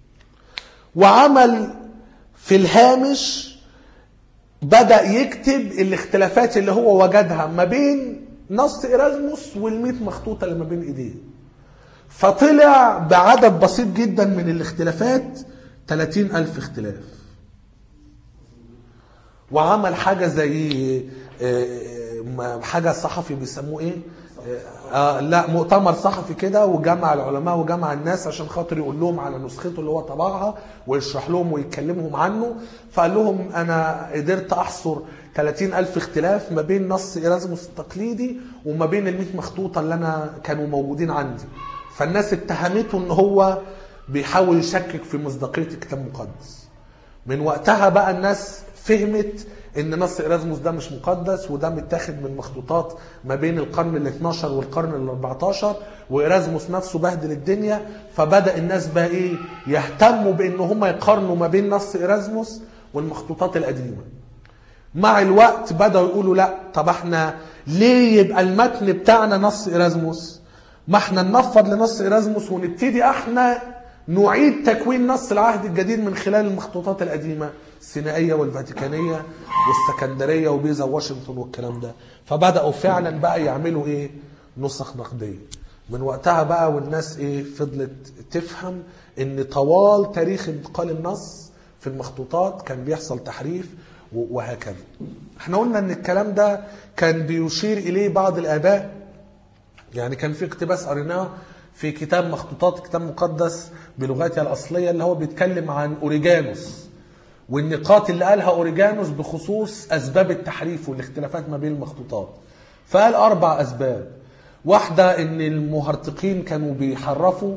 وعمل في الهامش بدأ يكتب الاختلافات اللي هو وجدها ما بين نص إيرازموس والمئة مخطوطة اللي ما بين ايديه. فطلع بعدد بسيط جدا من الاختلافات ثلاثين ألف اختلاف. وعمل حاجة زي حاجة صحفي بيسموه ايه آه لا مؤتمر صحفي كده، وجمع العلماء وجمع الناس عشان خاطر يقول لهم على نسخته اللي هو طبعها ويشرح لهم ويتكلمهم عنه. فقال لهم انا قدرت احصر ثلاثين ألف اختلاف ما بين نص إيرازموس التقليدي وما بين المئة مخطوطة اللي انا كانوا موجودين عندي. فالناس اتهمته ان هو بيحاول يشكك في مصداقية الكتاب المقدس. من وقتها بقى الناس فهمت ان نص إيرازموس ده مش مقدس، وده متاخد من مخطوطات ما بين القرن الاثناشر والقرن الاربعتاشر، وإيرازموس نفسه بهدل الدنيا. فبدأ الناس بقى ايه يهتموا بان هم يقارنوا ما بين نص إيرازموس والمخطوطات القديمة. مع الوقت بدأوا يقولوا لا، طب احنا ليه يبقى المتن بتاعنا نص إيرازموس؟ ما احنا ننفض لنص إيرازموس ونبتدي احنا نعيد تكوين نص العهد الجديد من خلال المخطوطات القديمة السينائية والفاتيكانية والسكندرية وبيزا واشنطن والكلام ده. فبدأوا فعلا بقى يعملوا ايه نسخ نقدية. من وقتها بقى والناس ايه فضلت تفهم ان طوال تاريخ انتقال النص في المخطوطات كان بيحصل تحريف وهكذا. احنا قلنا ان الكلام ده كان بيشير اليه بعض الاباء. يعني كان في اقتباس قريناه في كتاب مخطوطات كتاب مقدس بلغتها الأصلية اللي هو بيتكلم عن أوريجانوس والنقاط اللي قالها أوريجانوس بخصوص أسباب التحريف والاختلافات ما بين المخطوطات. فقال أربع أسباب. واحدة إن المهرطقين كانوا بيحرفوا،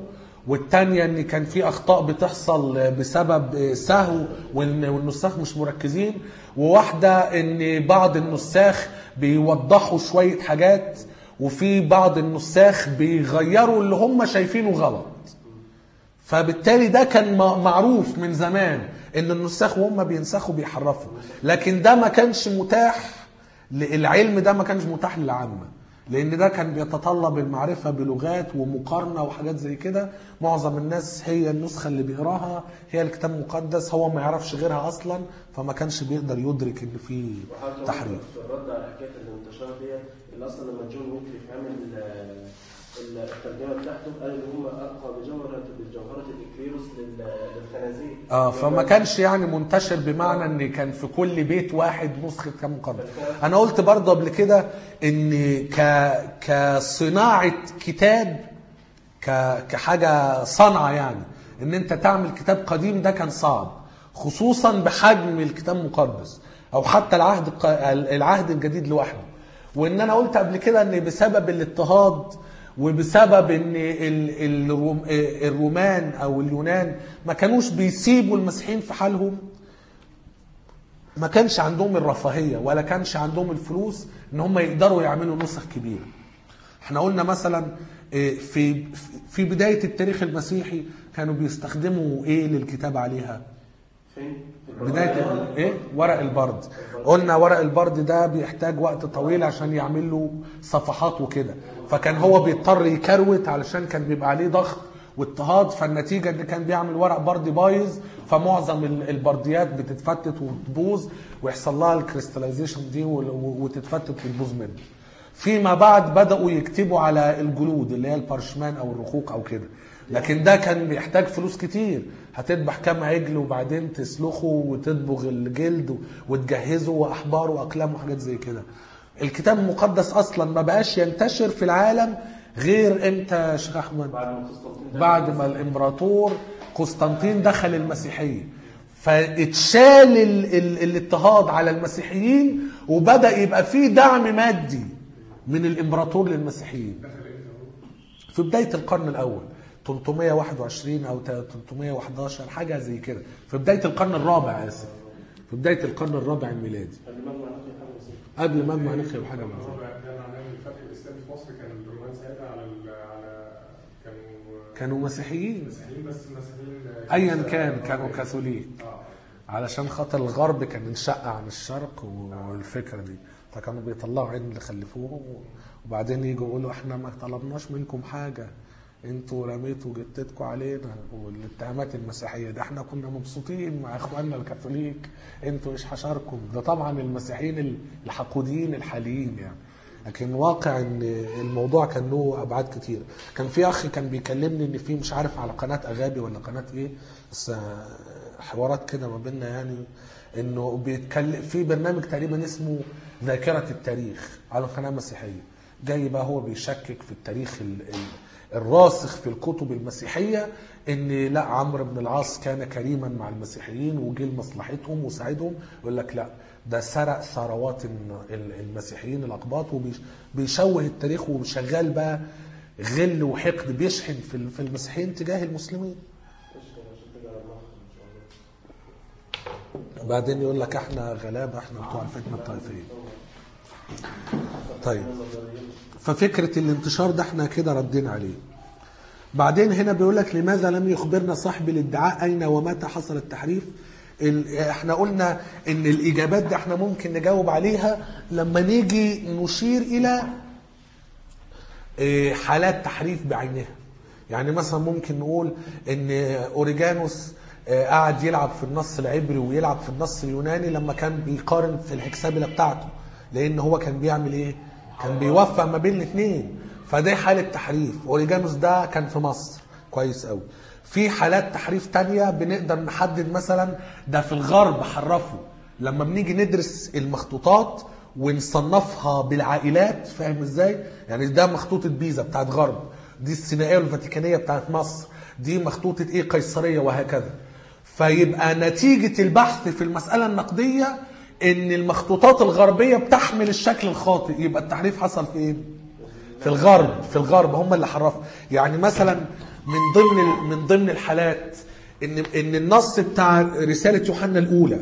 والتانية ان كان في اخطاء بتحصل بسبب سهو وان والنساخ مش مركزين، وواحدة ان بعض النساخ بيوضحوا شوية حاجات وفي بعض النساخ بيغيروا اللي هم شايفينه غلط. فبالتالي ده كان معروف من زمان ان النساخ وهم بينسخوا بيحرفوا، لكن ده ما كانش متاح، العلم ده ما كانش متاح للعامة، لان ده كان بيتطلب المعرفة بلغات ومقارنة وحاجات زي كده. معظم الناس هي النسخة اللي بيقراها هي الكتاب المقدس، هو ما يعرفش غيرها اصلا، فما كانش بيقدر يدرك ان في تحريف. في الرد على حكايه الانتشار ديت، اللي اصلا لما جون ويكليف عمل الترجمه بتاعته قال ان هم ابقى بجوهره بجوهره الاكليروس للخنازير. اه فما كانش يعني منتشر بمعنى ان كان في كل بيت واحد نسخه كتاب مقدس. انا قلت برضه قبل كده ان ك كصناعه كتاب، ك كحاجه صنعه، يعني ان انت تعمل كتاب قديم ده كان صعب، خصوصا بحجم الكتاب المقدس او حتى العهد العهد الجديد لوحده. وان انا قلت قبل كده ان بسبب الاضطهاد وبسبب ان الرومان او اليونان ما كانوش بيسيبوا المسيحيين في حالهم، ما كانش عندهم الرفاهية ولا كانش عندهم الفلوس ان هم يقدروا يعملوا نسخ كبيرة. احنا قلنا مثلا في في بداية التاريخ المسيحي كانوا بيستخدموا ايه للكتاب عليها؟ بداية ايه؟ ورق البرد. قلنا ورق البرد ده بيحتاج وقت طويل عشان يعمل له صفحات وكده، فكان هو بيضطر يكروت علشان كان بيبقى عليه ضغط واضطهاد، فالنتيجة ان كان بيعمل ورق برد بايظ، فمعظم البرديات بتتفتت وتبوظ ويحصل لها الكريستاليزيشن دي وتتفتت وتبوظ منه. فيما بعد بدأوا يكتبوا على الجلود اللي هي البارشمان او الرقوق او كده، لكن ده كان بيحتاج فلوس كتير، هتذبح كام عجل وبعدين تسلخه وتدبغ الجلد وتجهزه واحبار واقلام وحاجات زي كده. الكتاب المقدس اصلا ما بقاش ينتشر في العالم غير امتى يا شيخ احمد؟ بعد ما الامبراطور قسطنطين دخل المسيحيه، فاتشال ال ال الاضطهاد على المسيحيين وبدا يبقى فيه دعم مادي من الامبراطور للمسيحيين في بدايه القرن الاول ثلاثمائة وواحد وعشرين او ثلاثمائة وأحد عشر حاجه زي كده، في بدايه القرن الرابع اسف في بدايه القرن الرابع الميلادي، قبل مجمع نخل وحاجه من كده. ده معناه ان الفتح الاسلامي في مصر كان الرومان ساعتها على على كانوا كانوا مسيحيين مسيحيين بس مسيحيين ايا كان كانوا كاثوليك، علشان خاطر الغرب كان انشق عن الشرق والفكره دي، فكانوا بيطلعوا عين اللي خلفوهم وبعدين يجوا يقولوا احنا ما طلبناش منكم حاجه، انتوا رميتوا جتتكم علينا، والاتهامات المسيحيه ده احنا كنا مبسوطين مع اخواننا الكاثوليك، انتوا ايش حشركم؟ ده طبعا المسيحيين الحقوديين الحاليين يعني، لكن واقع ان الموضوع كان له ابعاد كتير. كان في اخ كان بيكلمني ان في مش عارف على قناه اغابي ولا قناه ايه، بس حوارات كده ما بيننا يعني، انه بيتكلم في برنامج تقريبا اسمه ذاكره التاريخ على قناه مسيحيه، جاي بقى هو بيشكك في التاريخ ال ال الراسخ في الكتب المسيحية ان لا عمرو بن العاص كان كريما مع المسيحيين وجه لمصلحتهم وساعدهم، يقول لك لا ده سرق ثروات المسيحيين الأقباط، وبيشوه التاريخ وشغال بقى غل وحقد بيشحن في المسيحيين تجاه المسلمين. بعدين يقول لك احنا غلابة، احنا بتوع الفتنة الطائفية. طيب ففكرة الانتشار ده احنا كده ردينا عليه. بعدين هنا بيقول لك لماذا لم يخبرنا صاحب الادعاء اين ومتى حصل التحريف؟ احنا قلنا ان الاجابات دي احنا ممكن نجاوب عليها لما نيجي نشير الى حالات تحريف بعينها. يعني مثلا ممكن نقول ان اوريجانوس قاعد يلعب في النص العبري ويلعب في النص اليوناني لما كان بيقارن في الحسابلة بتاعته، لان هو كان بيعمل ايه؟ كان بيوفق ما بين الاثنين، فده حالة تحريف. اوريجانوس ده كان في مصر كويس قوي. في حالات تحريف تانية بنقدر نحدد مثلا ده في الغرب حرفوا، لما بنيجي ندرس المخطوطات ونصنفها بالعائلات، فاهم ازاي؟ يعني ده مخطوطة بيزا بتاعت غرب، دي السينائية والفاتيكانية بتاعت مصر، دي مخطوطة ايه قيصرية، وهكذا. فيبقى نتيجة البحث في المسألة النقدية ان المخطوطات الغربية بتحمل الشكل الخاطئ، يبقى التحريف حصل فين؟ في الغرب. في الغرب هم اللي حرفوا. يعني مثلا من ضمن من ضمن الحالات ان ان النص بتاع رساله يوحنا الاولى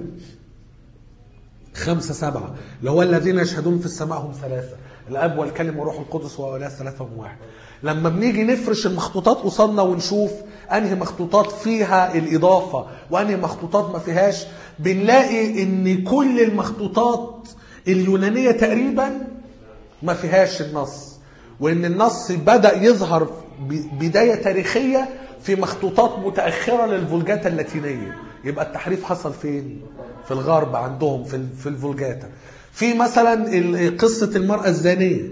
خمسة سبعة اللي هو الذين يشهدون في السماء هم ثلاثة، الاب والكلمة والروح القدس وهؤلاء ثلاثة هم واحد. لما بنيجي نفرش المخطوطات قصادنا ونشوف انهي مخطوطات فيها الاضافه وانهي مخطوطات ما فيهاش، بنلاقي ان كل المخطوطات اليونانيه تقريبا ما فيهاش النص، وان النص بدا يظهر بدايه تاريخيه في مخطوطات متاخره للفولجاتا اللاتينيه. يبقى التحريف حصل فين؟ في الغرب عندهم في في الفولجاتا. في مثلا قصه المراه الزانيه،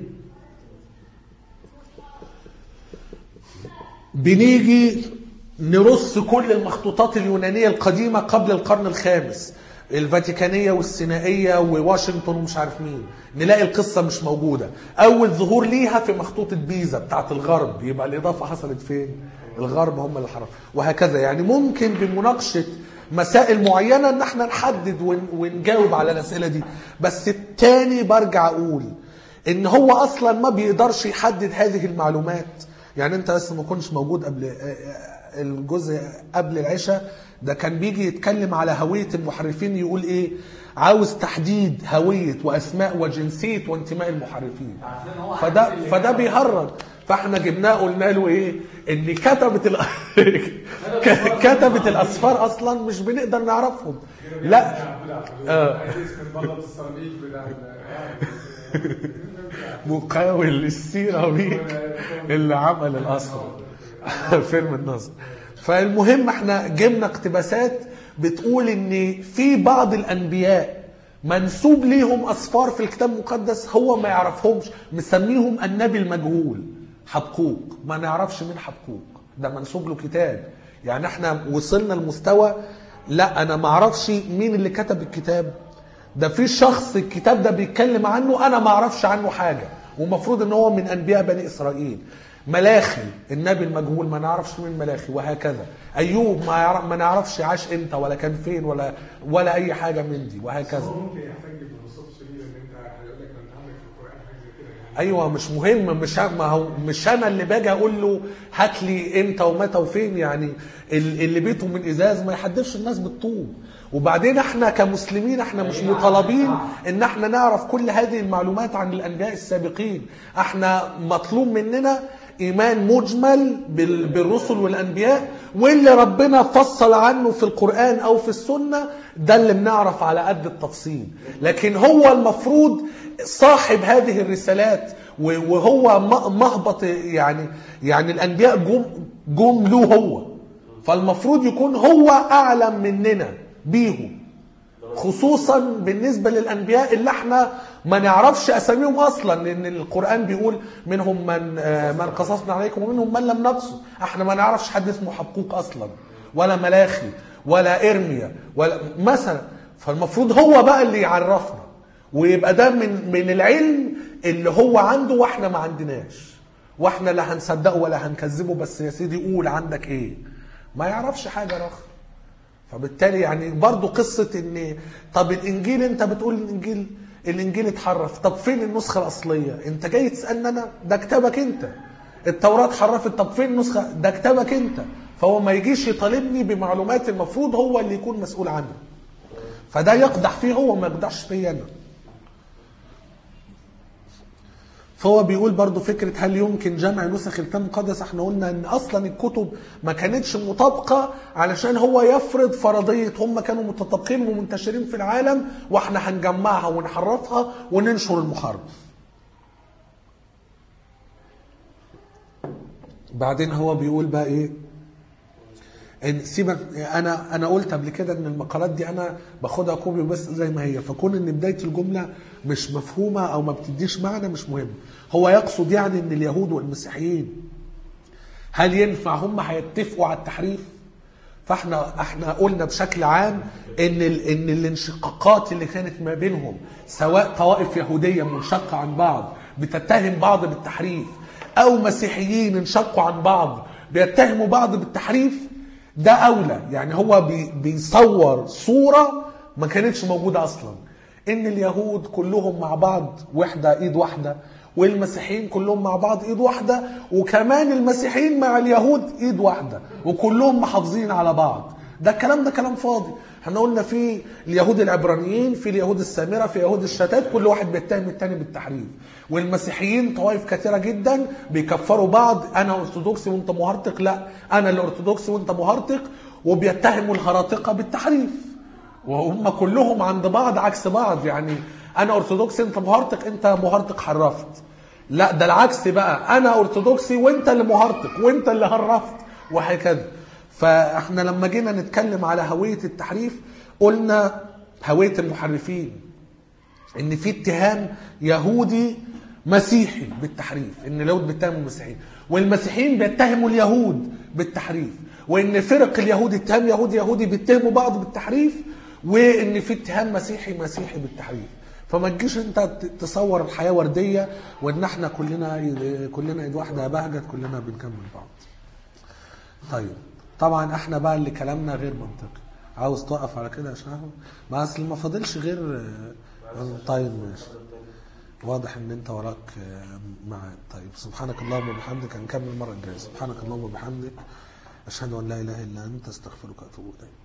بنيجي نرص كل المخطوطات اليونانية القديمة قبل القرن الخامس، الفاتيكانية والسينائية وواشنطن ومش عارف مين، نلاقي القصة مش موجودة. أول ظهور ليها في مخطوطة بيزا بتاعت الغرب، يبقى الإضافة حصلت فين؟ الغرب هم اللي حرفوا، وهكذا. يعني ممكن بمناقشة مسائل معينة ان احنا نحدد ونجاوب على الأسئلة دي. بس التاني برجع أقول ان هو أصلا ما بيقدرش يحدد هذه المعلومات. يعني انت بس ما كنتش موجود قبل الجزء قبل العشاء ده، كان بيجي يتكلم على هوية المحرفين، يقول ايه؟ عاوز تحديد هوية واسماء وجنسية وانتماء المحرفين. فده فده بيهرج. فاحنا جبناه قلنا له ايه؟ ان كتبة ال... كتبة الاسفار اصلا مش بنقدر نعرفهم. لا اه مقاول السيراميك اللي عمل الأسفر فيلم النصر. فالمهم احنا جبنا اقتباسات بتقول ان في بعض الانبياء منسوب ليهم اسفار في الكتاب المقدس هو ما يعرفهمش، مسميهم النبي المجهول حبقوق، ما نعرفش مين حبقوق ده، منسوب له كتاب. يعني احنا وصلنا لمستوى لا انا ما اعرفش مين اللي كتب الكتاب ده، في شخص الكتاب ده بيتكلم عنه انا ما اعرفش عنه حاجه، ومفروض ان هو من انبياء بني اسرائيل. ملاخي النبي المجهول ما نعرفش مين ملاخي، وهكذا. ايوب ما يعرف ما نعرفش عاش امتى ولا كان فين ولا ولا اي حاجه من دي، وهكذا. ممكن يحتاج ببساطه شديده ان انت هيقول لك انت عندك في القران حاجه زي كده يعني. ايوه مش مهم، مش ما هو مش انا اللي باجي اقول له هات لي امتى ومتى وفين. يعني اللي بيته من ازاز ما يحدفش الناس بالطوب. وبعدين احنا كمسلمين احنا مش مطالبين ان احنا نعرف كل هذه المعلومات عن الانبياء السابقين. احنا مطلوب مننا ايمان مجمل بالرسل والانبياء، واللي ربنا فصل عنه في القرآن او في السنة ده اللي بنعرف على قد التفصيل. لكن هو المفروض صاحب هذه الرسالات، وهو مهبط. يعني يعني الانبياء جم جم له هو، فالمفروض يكون هو اعلم مننا بيهم، خصوصا بالنسبة للأنبياء اللي احنا ما نعرفش أساميهم أصلا، لأن القرآن بيقول منهم من من قصصنا عليكم ومنهم من لم نقصص. احنا ما نعرفش حد اسمه حبقوق أصلا، ولا ملاخي ولا إرميا ولا مثلا. فالمفروض هو بقى اللي يعرفنا، ويبقى ده من من العلم اللي هو عنده واحنا ما عندناش، واحنا لا هنصدقه ولا هنكذبه. بس يا سيدي قول عندك ايه، ما يعرفش حاجة رخ. فبالتالي يعني برضو قصة ان طب الانجيل انت بتقول الانجيل الانجيل اتحرف، طب فين النسخة الاصلية؟ انت جاي تسألنا انا؟ ده كتابك انت. التوراة اتحرفت، طب فين النسخة؟ ده كتابك انت. فهو ما يجيش يطالبني بمعلومات المفروض هو اللي يكون مسؤول عنها. فده يقدح فيه هو، ما يقدحش فيه انا. فهو بيقول برضو فكرة هل يمكن جمع نسخ الكتاب المقدس؟ احنا قلنا ان اصلا الكتب ما كانتش مطابقة علشان هو يفرض فرضية هم كانوا متطابقين ومنتشرين في العالم واحنا هنجمعها ونحرفها وننشر المحرف. بعدين هو بيقول بقى ايه؟ ان سيبك، انا انا قلت قبل كده ان المقالات دي انا باخدها كوبي بس زي ما هي، فكون ان بدايه الجمله مش مفهومه او ما بتديش معنى مش مهم. هو يقصد يعني ان اليهود والمسيحيين هل ينفع هم هيتفقوا على التحريف؟ فاحنا احنا قلنا بشكل عام ان ال ان الانشقاقات اللي كانت ما بينهم، سواء طوائف يهوديه منشقه عن بعض بتتهم بعض بالتحريف، او مسيحيين انشقوا عن بعض بيتهموا بعض بالتحريف، ده أولى. يعني هو بي بيصور صورة ما كانتش موجودة أصلا، إن اليهود كلهم مع بعض وحدة إيد واحدة، والمسيحيين كلهم مع بعض ايد واحدة، وكمان المسيحيين مع اليهود ايد واحدة، وكلهم محافظين على بعض. ده الكلام ده كلام فاضي. احنا قلنا في اليهود العبرانيين، في اليهود السامرة، في يهود الشتات، كل واحد بيتهم التاني بالتحريف. والمسيحيين طوائف كثيرة جدا بيكفروا بعض، انا ارثوذكسي وانت مهرطق، لا انا الارثوذكسي وانت مهرطق، وبيتهموا الهراطقة بالتحريف، وهم كلهم عند بعض عكس بعض. يعني انا ارثوذكسي انت مهرطق، انت مهرطق حرفت. لا ده العكس بقى، انا ارثوذكسي وانت اللي مهرطق وانت اللي هرفت، وهكذا. فاحنا لما جينا نتكلم على هوية التحريف قلنا هوية المحرفين ان في اتهام يهودي مسيحي بالتحريف، ان اليهود بيتهموا المسيحيين، والمسيحيين بيتهموا اليهود بالتحريف، وان فرق اليهود اتهام يهودي يهودي بيتهموا بعض بالتحريف، وان في اتهام مسيحي مسيحي بالتحريف. فما تجيش انت تصور الحياة وردية وان احنا كلنا كلنا ايد واحدة يا بهجت كلنا بنكمل بعض. طيب طبعا احنا بقى اللي كلامنا غير منطقي. عاوز توقف على كده يا شهر؟ ما اصل ما فاضلش غير. طيب ماشي، واضح ان انت وراك معاد. طيب سبحانك اللهم وبحمدك، هنكمل المره الجايه. سبحانك اللهم وبحمدك، اشهد ان لا اله الا انت، استغفرك واتوب اليك.